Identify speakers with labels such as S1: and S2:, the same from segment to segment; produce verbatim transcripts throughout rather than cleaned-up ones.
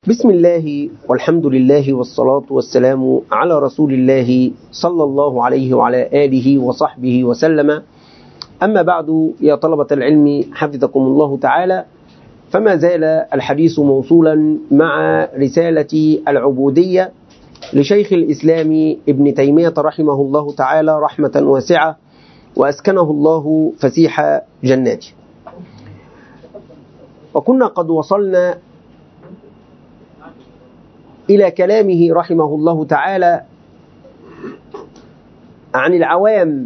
S1: بسم الله والحمد لله والصلاة والسلام على رسول الله صلى الله عليه وعلى آله وصحبه وسلم. أما بعد، يا طلبة العلم حفظكم الله تعالى، فما زال الحديث موصولا مع رسالة العبودية لشيخ الإسلام ابن تيمية رحمه الله تعالى رحمة واسعة، وأسكنه الله فسيح جناته. وكنا قد وصلنا إلى كلامه رحمه الله تعالى عن العوام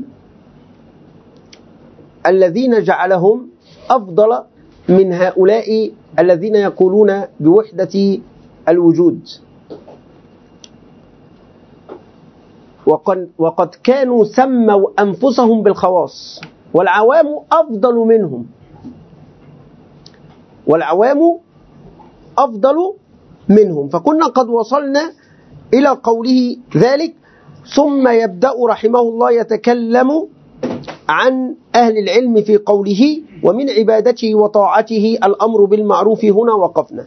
S1: الذين جعلهم أفضل من هؤلاء الذين يقولون بوحدة الوجود، وقد, وقد كانوا سموا أنفسهم بالخواص، والعوام أفضل منهم، والعوام أفضل منهم. فكنا قد وصلنا إلى قوله ذلك، ثم يبدأ رحمه الله يتكلم عن أهل العلم في قوله ومن عبادته وطاعته الأمر بالمعروف. هنا وقفنا،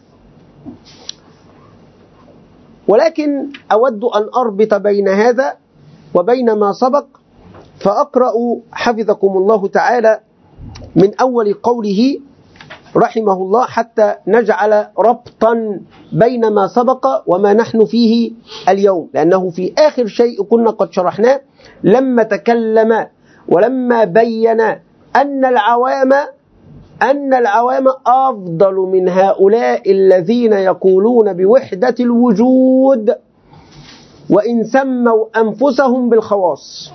S1: ولكن أود أن أربط بين هذا وبين ما سبق، فأقرأ حفظكم الله تعالى من أول قوله رحمه الله حتى نجعل ربطا بين ما سبق وما نحن فيه اليوم، لأنه في آخر شيء كنا قد شرحناه لما تكلم ولما بين أن العوام أن العوام أفضل من هؤلاء الذين يقولون بوحدة الوجود وإن سموا أنفسهم بالخواص.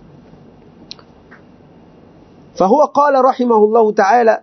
S1: فهو قال رحمه الله تعالى: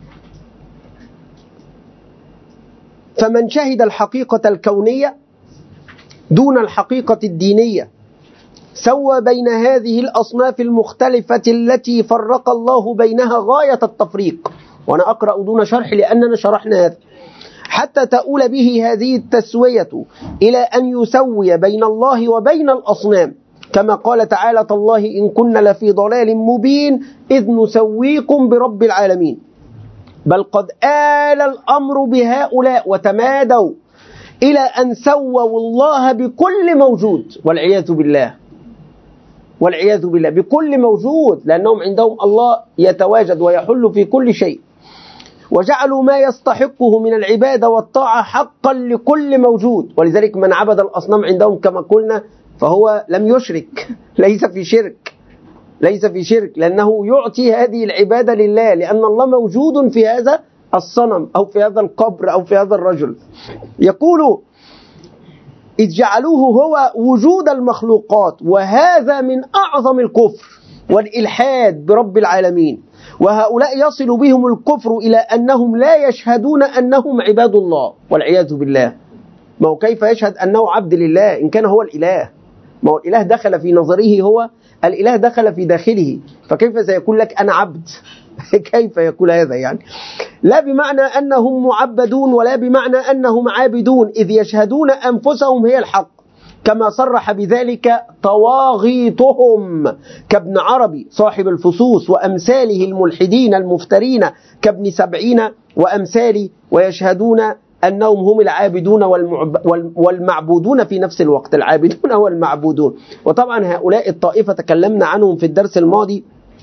S1: فمن شهد الحقيقة الكونية دون الحقيقة الدينية سوى بين هذه الأصناف المختلفة التي فرق الله بينها غاية التفريق. وأنا أقرأ دون شرح لأننا شرحنا هذا، حتى تؤول به هذه التسوية إلى أن يسوي بين الله وبين الأصنام، كما قال تعالى: تالله إن كنا لفي ضلال مبين إذ نسويكم برب العالمين. بل قد آل الأمر بهؤلاء وتمادوا إلى أن سووا الله بكل موجود، والعياذ بالله والعياذ بالله بكل موجود، لأنهم عندهم الله يتواجد ويحل في كل شيء، وجعلوا ما يستحقه من العبادة والطاعة حقا لكل موجود. ولذلك من عبد الأصنام عندهم كما قلنا فهو لم يشرك، ليس في شرك ليس في شرك لأنه يعطي هذه العبادة لله، لأن الله موجود في هذا الصنم أو في هذا القبر أو في هذا الرجل. يقول: إذ جعلوه هو وجود المخلوقات، وهذا من أعظم الكفر والإلحاد برب العالمين. وهؤلاء يصل بهم الكفر إلى أنهم لا يشهدون أنهم عباد الله، والعياذ بالله. ما هو كيف يشهد أنه عبد لله إن كان هو الإله؟ ما هو الإله دخل في نظره، هو الإله دخل في داخله، فكيف سيقول لك أنا عبد؟ كيف يقول هذا؟ يعني لا بمعنى أنهم معبدون ولا بمعنى أنهم عابدون، إذ يشهدون أنفسهم هي الحق، كما صرح بذلك طواغيتهم كابن عربي صاحب الفصوص وأمثاله الملحدين المفترين كابن سبعين وأمثاله، ويشهدون أنهم هم العابدون والمعبودون في نفس الوقت، العابدون والمعبودون. وطبعا هؤلاء الطائفة تكلمنا عنهم في الدرس الماضي،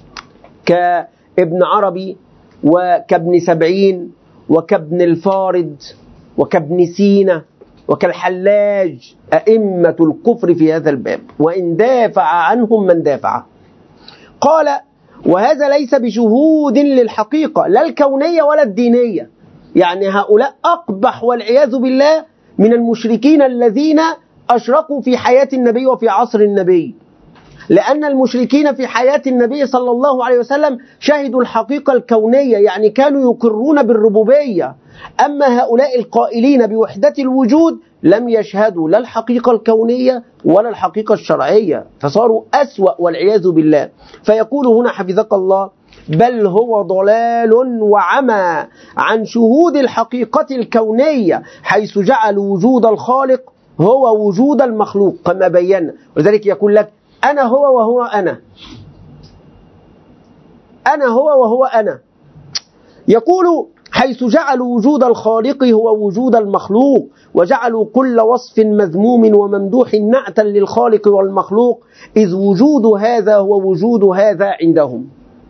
S1: كابن عربي وكابن سبعين وكابن الفارد وكابن سينا وكالحلاج، أئمة الكفر في هذا الباب، وإن دافع عنهم من دافع. قال: وهذا ليس بشهود للحقيقة لا الكونية ولا الدينية. يعني هؤلاء أقبح والعياذ بالله من المشركين الذين أشركوا في حياة النبي وفي عصر النبي، لأن المشركين في حياة النبي صلى الله عليه وسلم شهدوا الحقيقة الكونية، يعني كانوا يقرون بالربوبية. أما هؤلاء القائلين بوحدة الوجود لم يشهدوا لا الحقيقة الكونية ولا الحقيقة الشرعية، فصاروا أسوأ والعياذ بالله. فيقول هنا حفظك الله: بل هو ضلال وعمى عن شهود الحقيقة الكونية، حيث جعل وجود الخالق هو وجود المخلوق كما بينا. وذلك يقول لك: أنا هو وهو أنا، أنا هو وهو أنا. يقول: حيث جعلوا وجود الخالق هو وجود المخلوق، وجعلوا كل وصف مذموم وممدوح نعتا للخالق والمخلوق، إذ وجود هذا هو وجود هذا عندهم.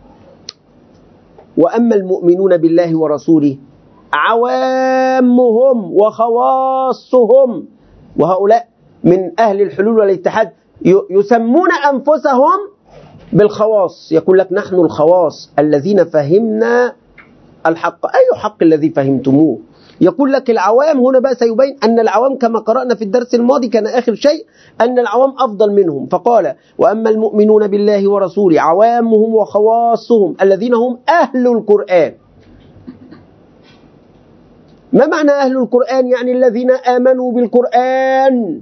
S1: وأما المؤمنون بالله ورسوله عوامهم وخواصهم، وهؤلاء من أهل الحلول والاتحاد يسمون أنفسهم بالخواص، يقول لك نحن الخواص الذين فهمنا الحق. أي حق الذي فهمتموه؟ يقول لك العوام هنا بقى سيبين أن العوام كما قرأنا في الدرس الماضي كان آخر شيء أن العوام أفضل منهم، فقال وأما المؤمنون بالله ورسوله عوامهم وخواصهم الذين هم أهل القرآن. ما معنى أهل القرآن؟ يعني الذين آمنوا بالقرآن،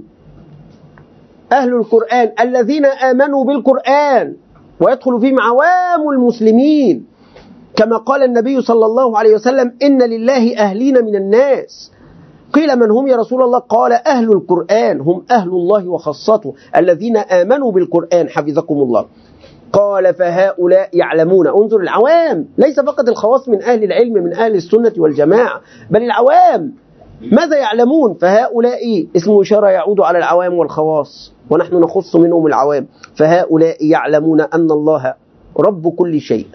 S1: أهل القرآن الذين آمنوا بالقرآن، ويدخل فيهم عوام المسلمين كما قال النبي صلى الله عليه وسلم إن لله أهلين من الناس. قيل من هم يا رسول الله؟ قال أهل القرآن هم أهل الله وخاصته الذين آمنوا بالقرآن حفظكم الله. قال فهؤلاء يعلمون. انظر العوام، ليس فقط الخواص من أهل العلم من أهل السنة والجماعة، بل العوام ماذا يعلمون؟ فهؤلاء اسم إشارة يعود على العوام والخواص، ونحن نخص منهم العوام. فهؤلاء يعلمون أن الله رب كل شيء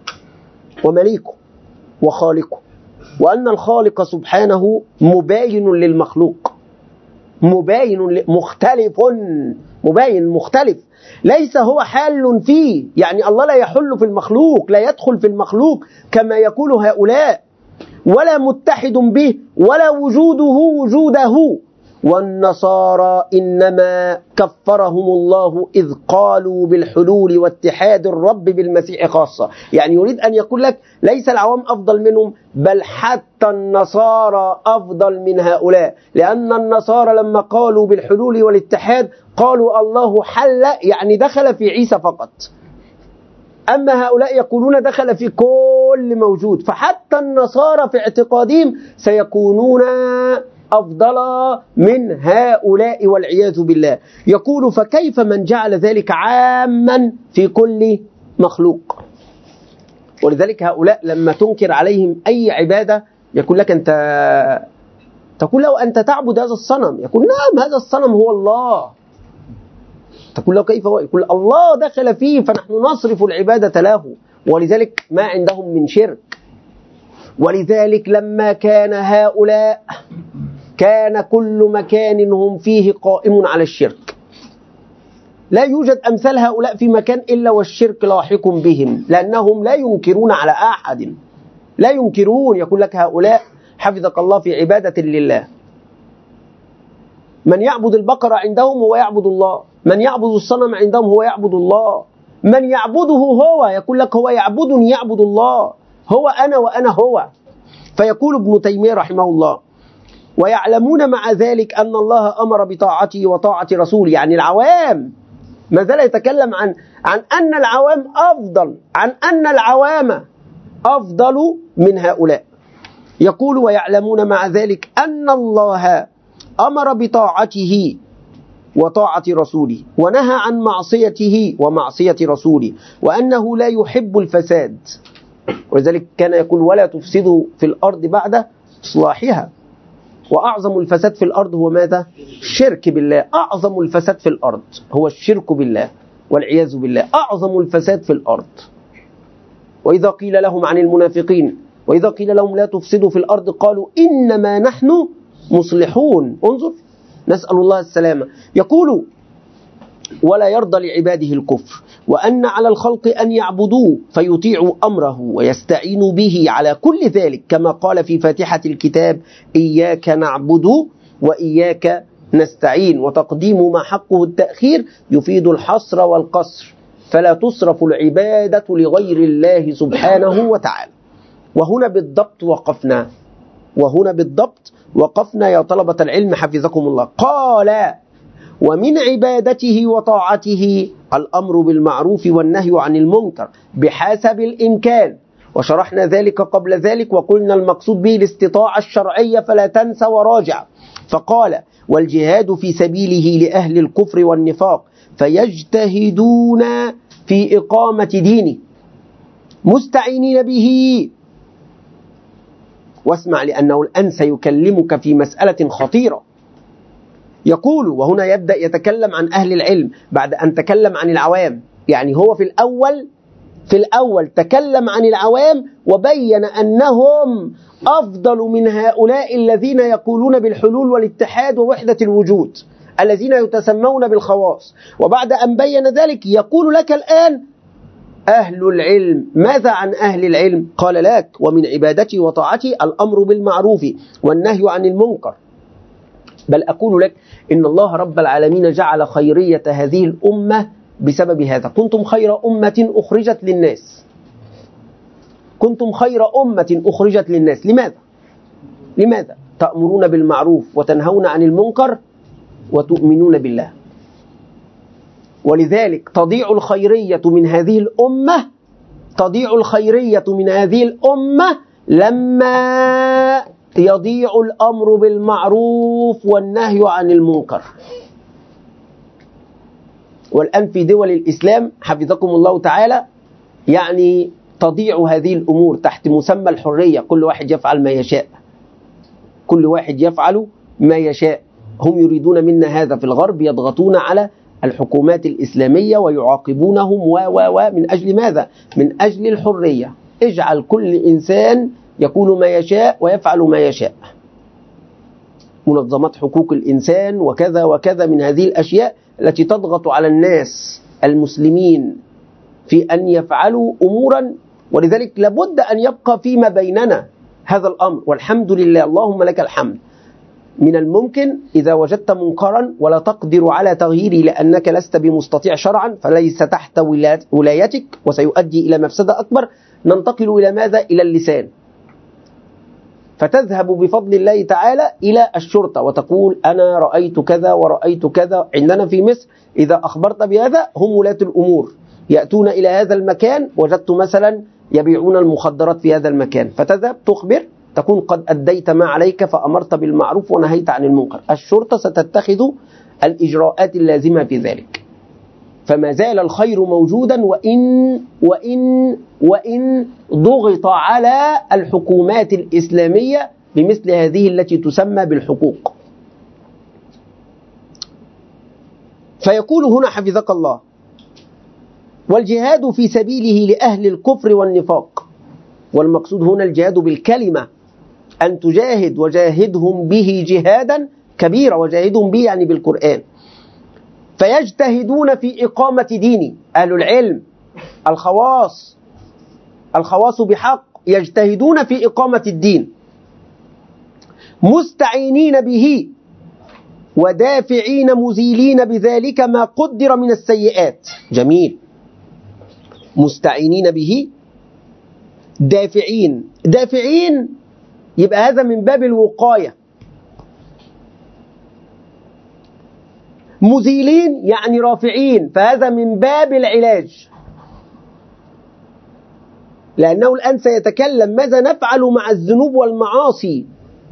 S1: ومليكه وخالقه، وأن الخالق سبحانه مباين للمخلوق، مباين مختلف، مباين مختلف، ليس هو حال فيه، يعني الله لا يحل في المخلوق، لا يدخل في المخلوق كما يقول هؤلاء، ولا متحد به، ولا وجوده وجوده. والنصارى إنما كفرهم الله إذ قالوا بالحلول واتحاد الرب بالمسيح خاصة. يعني يريد أن يقول لك ليس العوام أفضل منهم، بل حتى النصارى أفضل من هؤلاء، لأن النصارى لما قالوا بالحلول والاتحاد قالوا الله حل، يعني دخل في عيسى فقط، أما هؤلاء يقولون دخل في كل موجود. فحتى النصارى في اعتقادهم سيكونون أفضل من هؤلاء والعياذ بالله. يقول فكيف من جعل ذلك عاما في كل مخلوق؟ ولذلك هؤلاء لما تنكر عليهم أي عبادة يقول لك أنت تقول له أنت تعبد هذا الصنم، يقول نعم هذا الصنم هو الله. تقول له كيف هو؟ يقول الله دخل فيه فنحن نصرف العبادة له، ولذلك ما عندهم من شرك. ولذلك لما كان هؤلاء كان كل مكان هم فيه قائم على الشرك، لا يوجد أمثال هؤلاء في مكان إلا والشرك لاحق بهم، لأنهم لا ينكرون على أحد، لا ينكرون. يقول لك هؤلاء حفظك الله في عبادة لله، من يعبد البقرة عندهم هو يعبد الله، من يعبد الصنم عندهم هو يعبد الله، من يعبده هو يقول لك هو يعبدني يعبد الله، هو أنا وأنا هو. فيقول ابن تيمية رحمه الله ويعلمون مع ذلك أن الله أمر بطاعته وطاعة رسوله. يعني العوام ما زال يتكلم عن عن أن العوام أفضل، عن أن العوام أفضل من هؤلاء. يقول ويعلمون مع ذلك أن الله أمر بطاعته وطاعة رسوله ونهى عن معصيته ومعصية رسوله، وأنه لا يحب الفساد، ولذلك كان يقول ولا تفسدوا في الأرض بعد إصلاحها. وأعظم الفساد في الأرض هو ماذا؟ الشرك بالله. أعظم الفساد في الأرض هو الشرك بالله والعياذ بالله، أعظم الفساد في الأرض. وإذا قيل لهم عن المنافقين وإذا قيل لهم لا تفسدوا في الأرض قالوا إنما نحن مصلحون. انظر، نسأل الله السلامة. يقول ولا يرضى لعباده الكفر، وأن على الخلق أن يعبدوه فيطيعوا أمره ويستعينوا به على كل ذلك، كما قال في فاتحة الكتاب إياك نعبد وإياك نستعين. وتقديم ما حقه التأخير يفيد الحصر والقصر، فلا تصرف العبادة لغير الله سبحانه وتعالى. وهنا بالضبط وقفنا، وهنا بالضبط وقفنا يا طلبة العلم حفظكم الله. قال ومن عبادته وطاعته الأمر بالمعروف والنهي عن المنكر بحسب الإمكان، وشرحنا ذلك قبل ذلك وقلنا المقصود به الاستطاعة الشرعية، فلا تنسى وراجع. فقال والجهاد في سبيله لأهل الكفر والنفاق فيجتهدون في إقامة دينه مستعينين به واسمع لأنه الآن سيكلمك في مسألة خطيرة. يقول، وهنا يبدأ يتكلم عن أهل العلم بعد أن تكلم عن العوام. يعني هو في الأول في الأول تكلم عن العوام وبين أنهم أفضل من هؤلاء الذين يقولون بالحلول والاتحاد ووحدة الوجود، الذين يتسمون بالخواص. وبعد أن بين ذلك يقول لك الآن أهل العلم. ماذا عن أهل العلم؟ قال لك: ومن عبادتي وطاعتي الأمر بالمعروف والنهي عن المنكر. بل أقول لك إن الله رب العالمين جعل خيرية هذه الأمة بسبب هذا. كنتم خير أمة أخرجت للناس. كنتم خير أمة أخرجت للناس. لماذا؟ لماذا؟ تأمرون بالمعروف وتنهون عن المنكر وتؤمنون بالله. ولذلك تضيع الخيرية من هذه الأمة تضيع الخيرية من هذه الأمة لما يضيع الأمر بالمعروف والنهي عن المنكر. والآن في دول الإسلام حفظكم الله تعالى يعني تضيع هذه الأمور تحت مسمى الحرية. كل واحد يفعل ما يشاء كل واحد يفعل ما يشاء. هم يريدون منا هذا في الغرب، يضغطون على الحكومات الإسلامية ويعاقبونهم و و و من أجل ماذا؟ من أجل الحرية. اجعل كل إنسان يقول ما يشاء ويفعل ما يشاء. منظمات حقوق الإنسان وكذا وكذا من هذه الأشياء التي تضغط على الناس المسلمين في أن يفعلوا أمورا. ولذلك لابد أن يبقى فيما بيننا هذا الأمر، والحمد لله اللهم لك الحمد. من الممكن إذا وجدت منكرا ولا تقدر على تغييره لأنك لست بمستطيع شرعا فليس تحت ولايتك وسيؤدي إلى مفسدة أكبر، ننتقل إلى ماذا؟ إلى اللسان. فتذهب بفضل الله تعالى إلى الشرطة وتقول أنا رأيت كذا ورأيت كذا. عندنا في مصر إذا أخبرت بهذا هم ولاة الأمور يأتون إلى هذا المكان، وجدت مثلا يبيعون المخدرات في هذا المكان، فتذهب تخبر تكون قد أديت ما عليك فأمرت بالمعروف ونهيت عن المنكر. الشرطة ستتخذ الإجراءات اللازمة في ذلك. فما زال الخير موجودا وإن وإن وإن ضغط على الحكومات الإسلامية بمثل هذه التي تسمى بالحقوق. فيقول هنا حفظك الله: والجهاد في سبيله لأهل الكفر والنفاق. والمقصود هنا الجهاد بالكلمة، أن تجاهد وجاهدهم به جهادا كبيرا، وجاهدهم به يعني بالقرآن. فيجتهدون في إقامة ديني. أهل العلم الخواص الخواص بحق يجتهدون في إقامة الدين مستعينين به ودافعين مزيلين بذلك ما قدر من السيئات. جميل. مستعينين به دافعين دافعين يبقى هذا من باب الوقاية. مزيلين يعني رافعين، فهذا من باب العلاج. لأنه الآن سيتكلم ماذا نفعل مع الذنوب والمعاصي.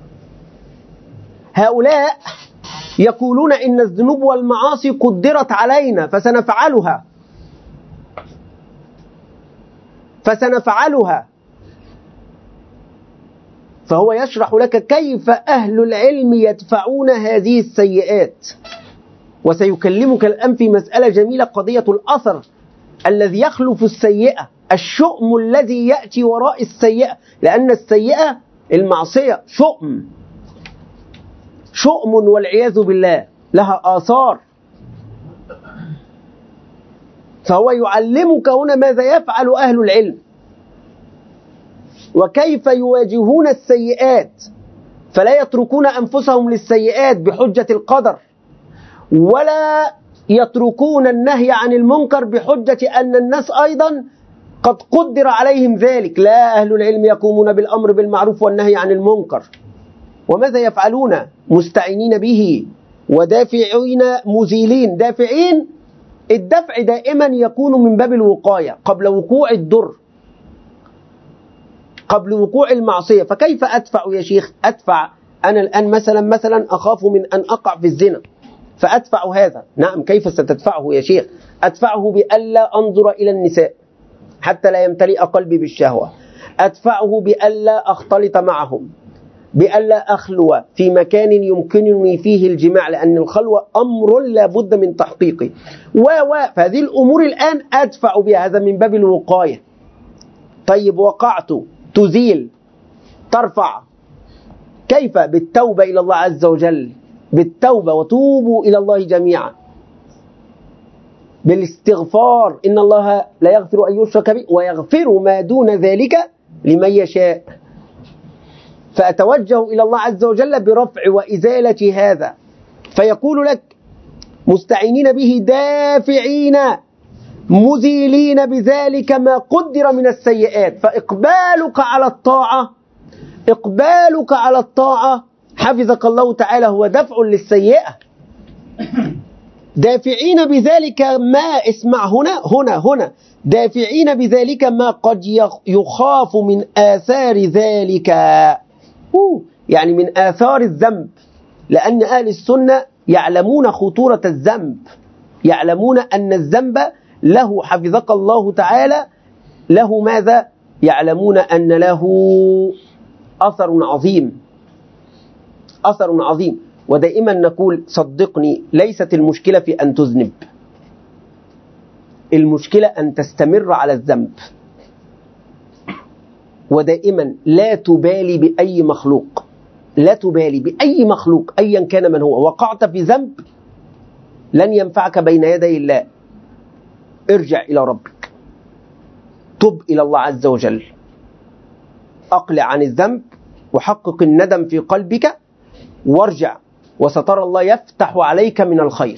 S1: هؤلاء يقولون إن الذنوب والمعاصي قدرت علينا فسنفعلها فسنفعلها فهو يشرح لك كيف أهل العلم يدفعون هذه السيئات. وسيكلمك الآن في مسألة جميلة، قضية الأثر الذي يخلف السيئة، الشؤم الذي يأتي وراء السيئة. لأن السيئة المعصية شؤم شؤم والعياذ بالله، لها آثار. فهو يعلمك هنا ماذا يفعل أهل العلم وكيف يواجهون السيئات، فلا يتركون أنفسهم للسيئات بحجة القدر، ولا يتركون النهي عن المنكر بحجة أن الناس أيضا قد قدر عليهم ذلك. لا، أهل العلم يقومون بالأمر بالمعروف والنهي عن المنكر. وماذا يفعلون؟ مستعينين به ودافعين مزيلين. دافعين، الدفع دائما يكون من باب الوقاية قبل وقوع الضر، قبل وقوع المعصية. فكيف أدفع يا شيخ؟ أدفع أنا الآن مثلا مثلا أخاف من أن أقع في الزنا فأدفع هذا. نعم، كيف ستدفعه يا شيخ؟ أدفعه بألا أنظر إلى النساء حتى لا يمتلئ قلبي بالشهوة. أدفعه بألا أختلط معهم. بألا أخلو في مكان يمكنني فيه الجماع، لأن الخلوة أمر لا بد من تحقيقه، و و فهذه الأمور الآن أدفع بها، هذا من باب الوقاية. طيب وقعت، تزيل، ترفع، كيف؟ بالتوبة إلى الله عز وجل، بالتوبة، وتوبوا إلى الله جميعا، بالاستغفار، إن الله لا يغفر أن يشرك به ويغفر ما دون ذلك لمن يشاء. فأتوجه إلى الله عز وجل برفع وإزالة هذا، فيقول لك مستعينين به دافعين مزيلين بذلك ما قدر من السيئات. فإقبالك على الطاعة إقبالك على الطاعة حفظك الله تعالى هو دفع للسيئة. دافعين بذلك ما، اسمع هنا هنا هنا دافعين بذلك ما قد يخاف من آثار ذلك، يعني من آثار الذنب، لأن أهل السنة يعلمون خطورة الذنب، يعلمون أن الذنب له حفظك الله تعالى له ماذا؟ يعلمون أن له أثر عظيم، أثر عظيم. ودائما نقول صدقني ليست المشكلة في أن تذنب، المشكلة أن تستمر على الذنب. ودائما لا تبالي بأي مخلوق، لا تبالي بأي مخلوق أيا كان من هو، وقعت في ذنب لن ينفعك بين يدي الله. ارجع إلى ربك، تب إلى الله عز وجل، أقلع عن الذنب وحقق الندم في قلبك وارجع، وسترى الله يفتح عليك من الخير.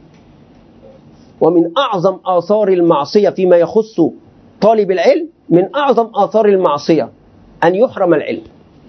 S1: ومن أعظم آثار المعصية فيما يخص طالب العلم، من أعظم آثار المعصية أن يحرم العلم،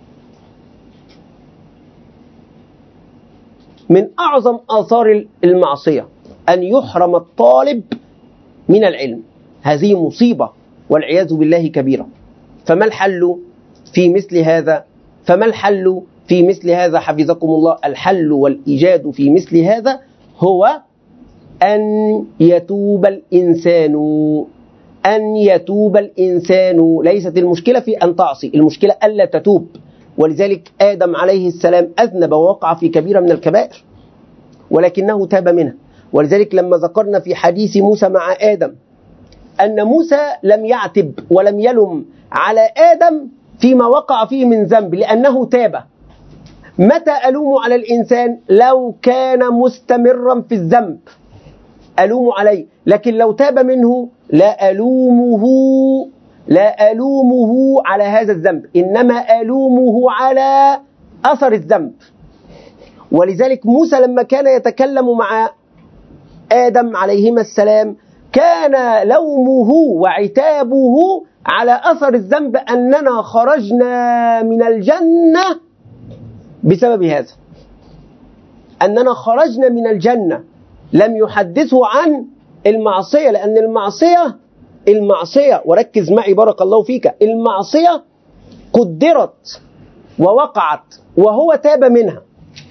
S1: من أعظم آثار المعصية أن يحرم الطالب من العلم. هذه مصيبة والعياذ بالله كبيرة. فما الحل في مثل هذا؟ فما الحل في مثل هذا حفظكم الله؟ الحل والإيجاد في مثل هذا هو أن يتوب الإنسان، أن يتوب الإنسان. ليست المشكلة في أن تعصي، المشكلة ألا تتوب. ولذلك آدم عليه السلام أذنب ووقع في كبيرة من الكبائر ولكنه تاب منها. ولذلك لما ذكرنا في حديث موسى مع آدم أن موسى لم يعتب ولم يلم على آدم فيما وقع فيه من ذنب لأنه تاب. متى ألوم على الإنسان؟ لو كان مستمرا في الذنب ألوم عليه، لكن لو تاب منه لا ألومه لا ألومه على هذا الذنب، إنما ألومه على أثر الذنب. ولذلك موسى لما كان يتكلم مع آدم عليهما السلام كان لومه وعتابه على أثر الذنب أننا خرجنا من الجنة بسبب هذا، أننا خرجنا من الجنة. لم يحدثه عن المعصية، لأن المعصية المعصية وركز معي بارك الله فيك، المعصية قدرت ووقعت وهو تاب منها،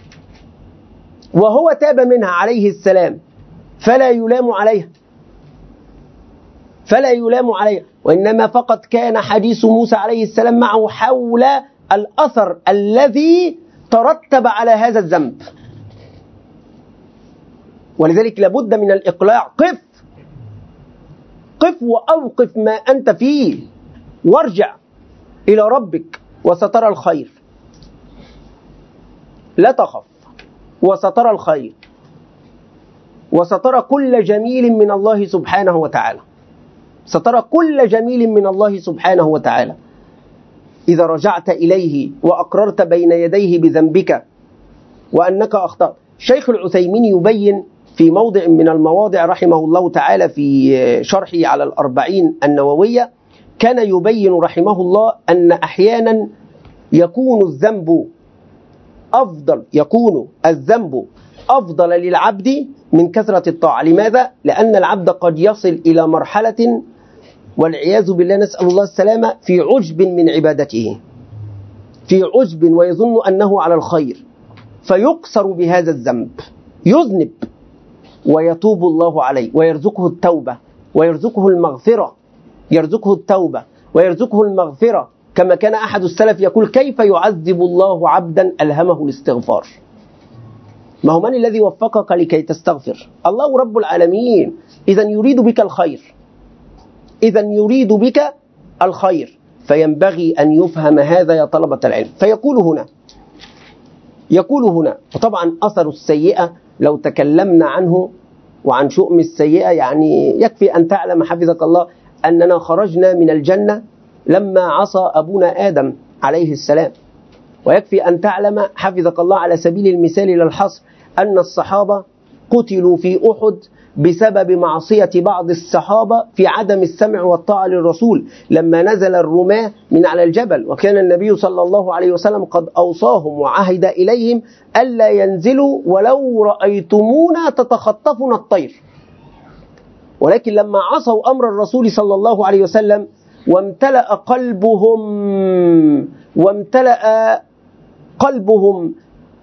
S1: وهو تاب منها عليه السلام، فلا يلام عليها، فلا يلام عليها. وإنما فقط كان حديث موسى عليه السلام معه حول الأثر الذي ترتب على هذا الذنب. ولذلك لابد من الإقلاع. قف قف وأوقف ما أنت فيه وارجع إلى ربك وسترى الخير. لا تخف وسترى الخير، وسترى كل جميل من الله سبحانه وتعالى، سترى كل جميل من الله سبحانه وتعالى إذا رجعت إليه وأقررت بين يديه بذنبك وأنك أخطأت. شيخ العثيمين يبين في موضع من المواضع رحمه الله تعالى في شرحه على الأربعين النووية، كان يبين رحمه الله أن أحيانا يكون الذنب أفضل يكون الذنب أفضل للعبد من كثرة الطاعة. لماذا؟ لأن العبد قد يصل إلى مرحلة والعياذ بالله نسأل الله السلامة في عجب من عبادته، في عجب ويظن أنه على الخير، فيقصر بهذا الذنب، يذنب ويتوب الله عليه ويرزقه التوبة ويرزقه المغفرة، يرزقه التوبة ويرزقه المغفرة كما كان أحد السلف يقول: كيف يعذب الله عبدا ألهمه الاستغفار؟ ما هو من الذي وفقك لكي تستغفر؟ الله رب العالمين. إذن يريد بك الخير، إذن يريد بك الخير، فينبغي أن يفهم هذا يا طلبة العلم. فيقول هنا يقول هنا وطبعا أثر السيئة لو تكلمنا عنه وعن شؤم السيئة يعني يكفي أن تعلم حفظك الله أننا خرجنا من الجنة لما عصى أبونا آدم عليه السلام. ويكفي أن تعلم حفظك الله على سبيل المثال للحصر أن الصحابة قتلوا في أحد بسبب معصية بعض الصحابة في عدم السمع والطاعة للرسول لما نزل الرماة من على الجبل، وكان النبي صلى الله عليه وسلم قد أوصاهم وعهد إليهم ألا ينزلوا ولو رأيتمونا تتخطفنا الطير. ولكن لما عصوا أمر الرسول صلى الله عليه وسلم وامتلأ قلبهم وامتلأ قلبهم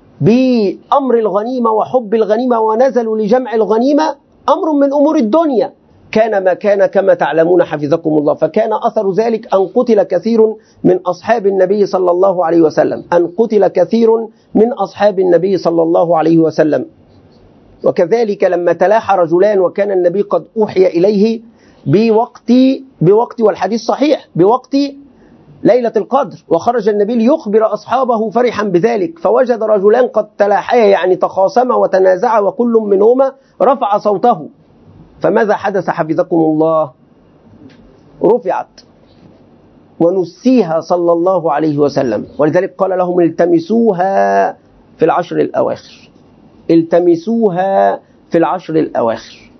S1: بأمر الغنيمة وحب الغنيمة ونزلوا لجمع الغنيمة، أمر من أمور الدنيا، كان ما كان كما تعلمون حفظكم الله. فكان أثر ذلك أن قتل كثير من أصحاب النبي صلى الله عليه وسلم أن قتل كثير من أصحاب النبي صلى الله عليه وسلم. وكذلك لما تلاحى رجلان وكان النبي قد أوحي إليه بوقت بوقت والحديث صحيح بوقت ليلة القدر، وخرج النبي ليخبر أصحابه فرحا بذلك، فوجد رجلان قد تلاحيا يعني تخاصما وتنازعا وكل منهما رفع صوته. فماذا حدث حفظكم الله؟ رفعت ونسيها صلى الله عليه وسلم، ولذلك قال لهم: التمسوها في العشر الأواخر، التمسوها في العشر الأواخر.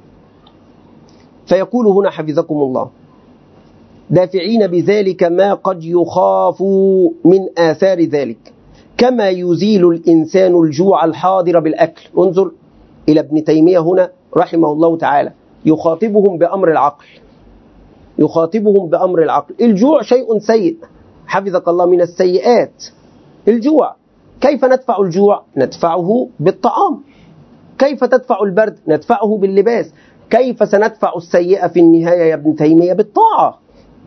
S1: فيقول هنا حفظكم الله: دافعين بذلك ما قد يخاف من آثار ذلك، كما يزيل الإنسان الجوع الحاضر بالأكل. انظر إلى ابن تيمية هنا رحمه الله تعالى، يخاطبهم بأمر العقل، يخاطبهم بأمر العقل. الجوع شيء سيء حفظك الله، من السيئات الجوع. كيف ندفع الجوع؟ ندفعه بالطعام. كيف تدفع البرد؟ ندفعه باللباس. كيف سندفع السيئة في النهاية يا ابن تيمية؟ بالطاعة،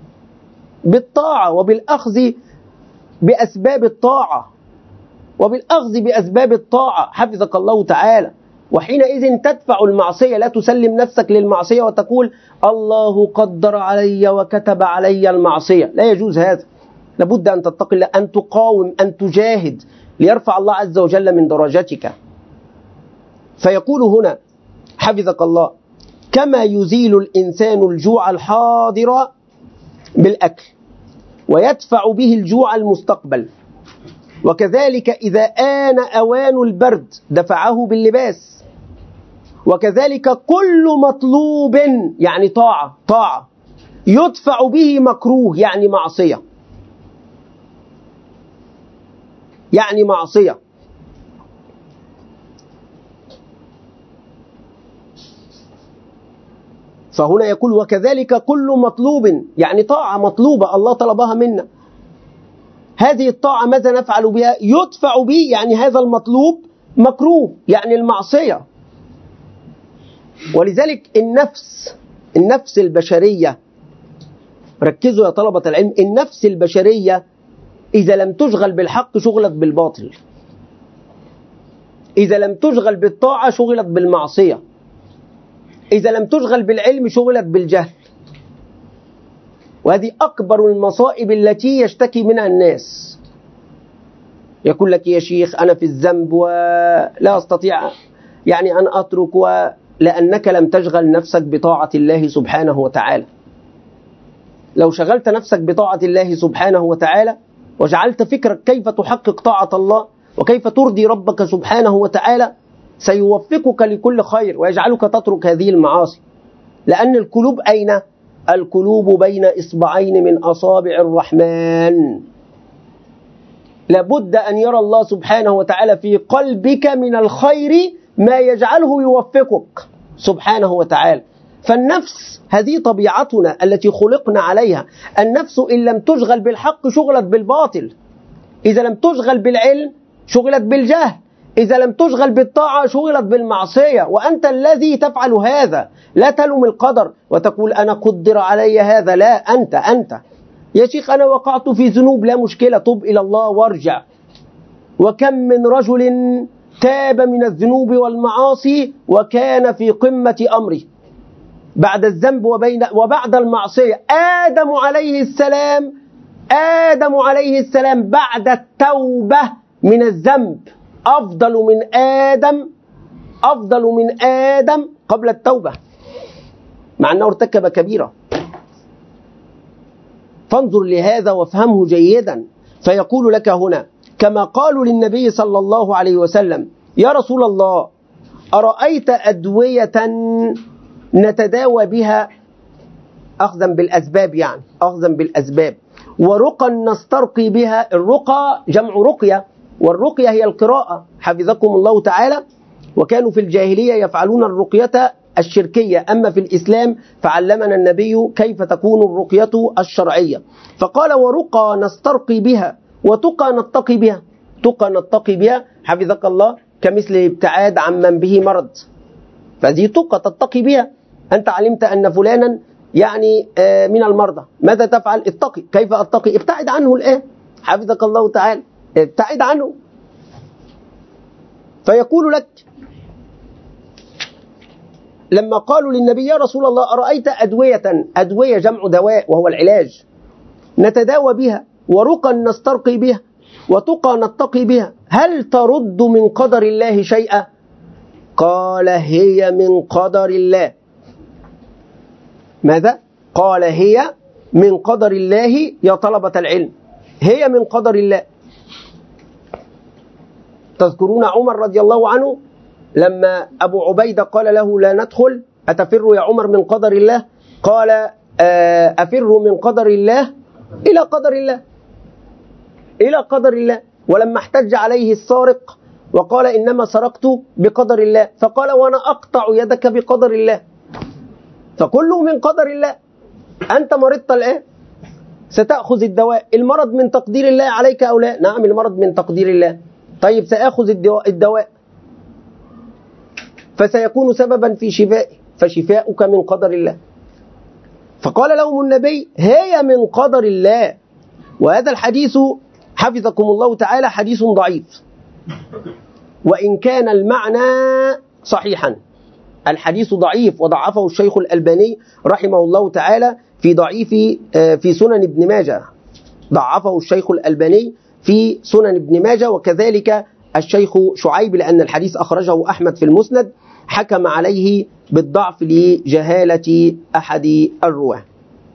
S1: بالطاعة وبالأخذ بأسباب الطاعة، وبالأخذ بأسباب الطاعة حفظك الله تعالى. وحينئذ تدفع المعصية، لا تسلم نفسك للمعصية وتقول: الله قدر علي وكتب علي المعصية. لا يجوز هذا، لابد أن تتقي الله، أن تقاوم، أن تجاهد ليرفع الله عز وجل من درجتك. فيقول هنا حفظك الله: كما يزيل الإنسان الجوع الحاضر بالأكل ويدفع به الجوع المستقبل، وكذلك إذا آن أوان البرد دفعه باللباس، وكذلك كل مطلوب يعني طاعة طاعة يدفع به مكروه يعني معصية، يعني معصية. فهنا يقول: وكذلك كل مطلوب يعني طاعة مطلوبة الله طلبها منا، هذه الطاعة ماذا نفعل بها؟ يدفع به يعني هذا المطلوب مكروه يعني المعصية. ولذلك النفس النفس البشرية، ركزوا يا طلبة العلم، النفس البشرية إذا لم تشغل بالحق شغلت بالباطل، إذا لم تشغل بالطاعة شغلت بالمعصية، إذا لم تشغل بالعلم شغلت بالجهل. وهذه أكبر المصائب التي يشتكي منها الناس. يقول لك: يا شيخ أنا في الذنب ولا أستطيع يعني أن أترك، لأنك لم تشغل نفسك بطاعة الله سبحانه وتعالى. لو شغلت نفسك بطاعة الله سبحانه وتعالى وجعلت فكرك كيف تحقق طاعة الله وكيف ترضي ربك سبحانه وتعالى، سيوفقك لكل خير ويجعلك تترك هذه المعاصي. لأن القلوب أين؟ القلوب بين إصبعين من أصابع الرحمن. لابد أن يرى الله سبحانه وتعالى في قلبك من الخير ما يجعله يوفقك سبحانه وتعالى. فالنفس هذه طبيعتنا التي خلقنا عليها. النفس إن لم تشغل بالحق شغلت بالباطل، إذا لم تشغل بالعلم شغلت بالجهل، إذا لم تشغل بالطاعة شغلت بالمعصية. وأنت الذي تفعل هذا، لا تلوم القدر وتقول أنا قدر علي هذا، لا، أنت أنت يا شيخ أنا وقعت في ذنوب، لا مشكلة، تب إلى الله وارجع. وكم من رجل تاب من الذنوب والمعاصي وكان في قمة أمره بعد الذنب وبين وبعد المعصية. آدم عليه السلام آدم عليه السلام بعد التوبة من الذنب أفضل من آدم أفضل من آدم قبل التوبة، مع أنه ارتكب كبيرة. فانظر لهذا وافهمه جيدا. فيقول لك هنا كما قالوا للنبي صلى الله عليه وسلم: يا رسول الله، أرأيت أدوية نتداوى بها أخذا بالأسباب، يعني أخذا بالأسباب، ورقا نسترقي بها. الرقى جمع رقية، والرقية هي القراءة حفظكم الله تعالى. وكانوا في الجاهلية يفعلون الرقية الشركية، أما في الإسلام فعلمنا النبي كيف تكون الرقية الشرعية. فقال: ورقى نسترقي بها، وتقى نتقي بها. تقى نتقي بها حفظك الله كمثل الابتعاد عن من به مرض، فهذه تقى تتقي بها. أنت علمت أن فلانا يعني من المرضى، ماذا تفعل؟ اتقي. كيف أتقي؟ ابتعد عنه الآن حفظك الله تعالى، ابتعد عنه. فيقول لك لما قالوا للنبي: يا رسول الله، أرأيت أدوية، أدوية جمع دواء وهو العلاج، نتداوى بها، ورقا نسترقي بها، وتقى نتقي بها، هل ترد من قدر الله شيئا؟ قال: هي من قدر الله. ماذا؟ قال: هي من قدر الله يا طلبة العلم، هي من قدر الله. تذكرون عمر رضي الله عنه لما أبو عبيدة قال له: لا ندخل، أتفر يا عمر من قدر الله؟ قال: أفر من قدر الله إلى قدر الله، إلى قدر الله. ولما احتج عليه السارق وقال: إنما سرقت بقدر الله، فقال: وأنا أقطع يدك بقدر الله. فكله من قدر الله. أنت مرضت الآن، ستأخذ الدواء، المرض من تقدير الله عليك أو لا؟ نعم، المرض من تقدير الله. طيب سأخذ الدواء فسيكون سببا في شفائي، فشفاؤك من قدر الله. فقال لهم النبي: هي من قدر الله. وهذا الحديث حفظكم الله تعالى حديث ضعيف، وإن كان المعنى صحيحا. الحديث ضعيف وضعفه الشيخ الألباني رحمه الله تعالى في ضعيف في سنن ابن ماجه، ضعفه الشيخ الألباني في سنن ابن ماجه، وكذلك الشيخ شعيب، لأن الحديث أخرجه أحمد في المسند، حكم عليه بالضعف لجهالة أحد الرواه.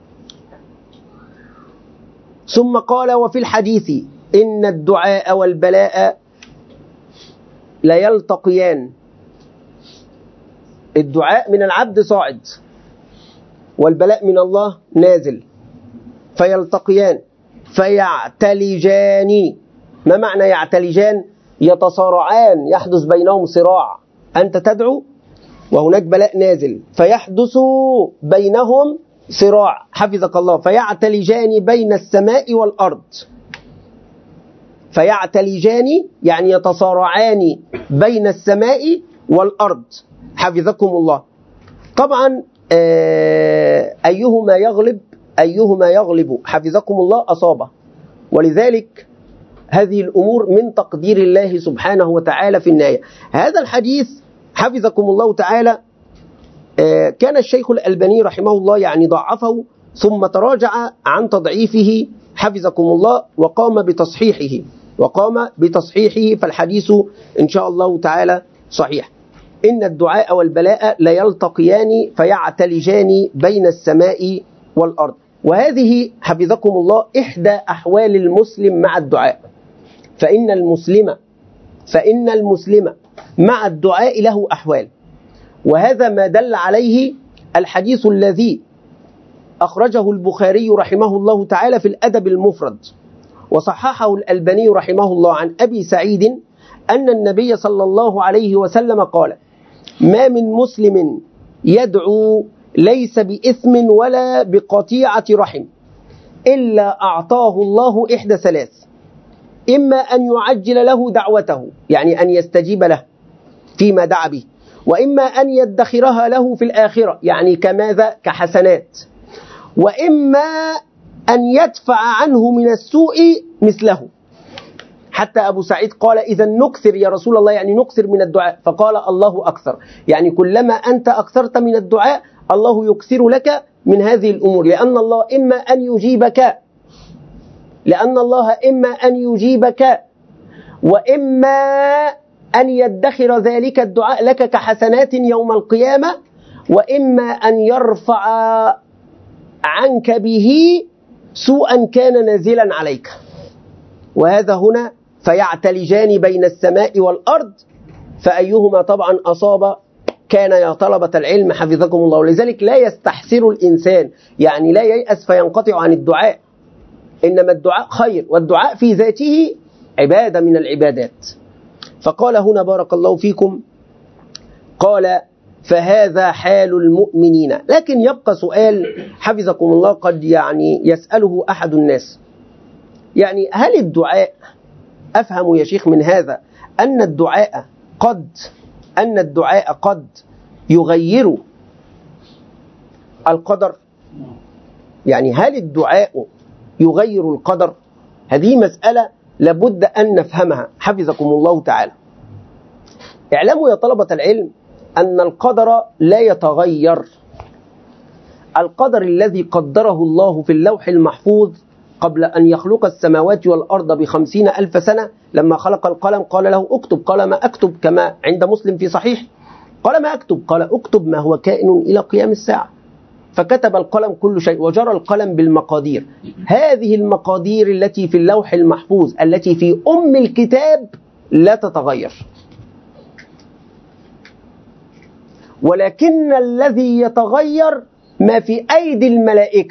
S1: ثم قال: وفي الحديث إن الدعاء والبلاء لا يلتقيان. الدعاء من العبد صاعد، والبلاء من الله نازل، فيلتقيان فيعتلجان. ما معنى يعتلجان؟ يتصارعان، يحدث بينهم صراع. أنت تدعو وهناك بلاء نازل، فيحدث بينهم صراع حفظك الله، فيعتلجان بين السماء والأرض. فيعتلجان يعني يتصارعان بين السماء والأرض حفظكم الله. طبعا أيهما يغلب أيهما يغلب حفظكم الله أصابه. ولذلك هذه الأمور من تقدير الله سبحانه وتعالى في النهاية. هذا الحديث حفظكم الله تعالى كان الشيخ الألباني رحمه الله يعني ضعفه، ثم تراجع عن تضعيفه حفظكم الله وقام بتصحيحه وقام بتصحيحه فالحديث إن شاء الله تعالى صحيح. إن الدعاء والبلاء لا يلتقيان فيعتلجان بين السماء والأرض. وهذه حفظكم الله إحدى أحوال المسلم مع الدعاء، فإن المسلم فإن المسلم مع الدعاء له أحوال. وهذا ما دل عليه الحديث الذي أخرجه البخاري رحمه الله تعالى في الأدب المفرد، وصححه الألباني رحمه الله عن أبي سعيد أن النبي صلى الله عليه وسلم قال: ما من مسلم يدعو ليس بإثم ولا بقطيعة رحم إلا أعطاه الله إحدى ثلاث: إما أن يعجل له دعوته، يعني أن يستجيب له فيما دعا به، وإما أن يدخرها له في الآخرة، يعني كماذا؟ كحسنات، وإما أن يدفع عنه من السوء مثله. حتى أبو سعيد قال إذا نكثر يا رسول الله، يعني نكثر من الدعاء، فقال الله أكثر، يعني كلما أنت أكثرت من الدعاء الله يكثر لك من هذه الأمور، لأن الله إما أن يجيبك لأن الله إما أن يجيبك وإما أن يدخر ذلك الدعاء لك كحسنات يوم القيامة، وإما أن يرفع عنك به سوءا كان نازلا عليك. وهذا هنا فيعتلجان بين السماء والأرض، فأيهما طبعا أصاب كان يا طلبة العلم حفظكم الله. لذلك لا يستحسر الإنسان، يعني لا ييأس فينقطع عن الدعاء، إنما الدعاء خير، والدعاء في ذاته عبادة من العبادات. فقال هنا بارك الله فيكم، قال فهذا حال المؤمنين. لكن يبقى سؤال حفظكم الله قد يعني يسأله أحد الناس، يعني هل الدعاء، أفهم يا شيخ من هذا أن الدعاء قد أن الدعاء قد يغير القدر؟ يعني هل الدعاء يغير القدر؟ هذه مسألة لابد أن نفهمها حفظكم الله تعالى. اعلموا يا طلبة العلم أن القدر لا يتغير. القدر الذي قدره الله في اللوح المحفوظ قبل أن يخلق السماوات والأرض بخمسين ألف سنة، لما خلق القلم قال له اكتب، قال ما أكتب، كما عند مسلم في صحيح، قال ما أكتب، قال اكتب ما هو كائن إلى قيام الساعة، فكتب القلم كل شيء وجرى القلم بالمقادير. هذه المقادير التي في اللوح المحفوظ التي في أم الكتاب لا تتغير، ولكن الذي يتغير ما في أيدي الملائكة،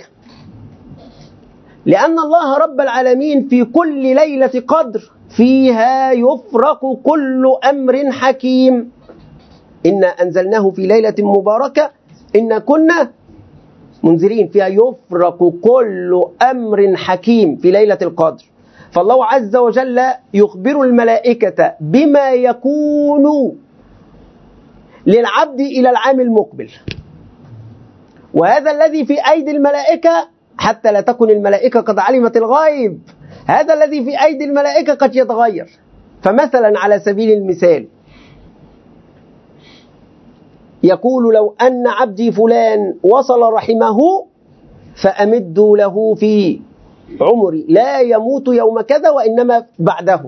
S1: لأن الله رب العالمين في كل ليلة قدر فيها يفرق كل أمر حكيم. إنا أنزلناه في ليلة مباركة إنا كنا منذرين، فيها يفرق كل أمر حكيم في ليلة القدر. فالله عز وجل يخبر الملائكة بما يكون للعبد إلى العام المقبل، وهذا الذي في أيدي الملائكة حتى لا تكن الملائكة قد علمت الغيب، هذا الذي في أيدي الملائكة قد يتغير. فمثلا على سبيل المثال يقول لو أن عبدي فلان وصل رحمه فأمدوا له في عمري، لا يموت يوم كذا وإنما بعده،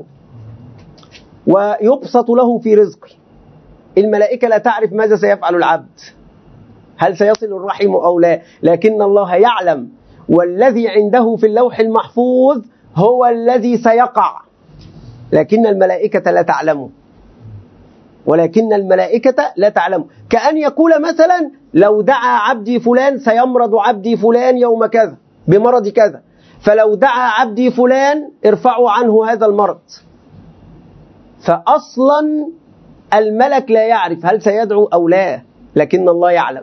S1: ويبسط له في رزقي. الملائكة لا تعرف ماذا سيفعل العبد، هل سيصل الرحم أو لا، لكن الله يعلم، والذي عنده في اللوح المحفوظ هو الذي سيقع، لكن الملائكة لا تعلمه ولكن الملائكة لا تعلم. كأن يقول مثلا لو دعا عبدي فلان سيمرض عبدي فلان يوم كذا بمرض كذا، فلو دعا عبدي فلان ارفعوا عنه هذا المرض، فأصلا الملك لا يعرف هل سيدعو أو لا، لكن الله يعلم.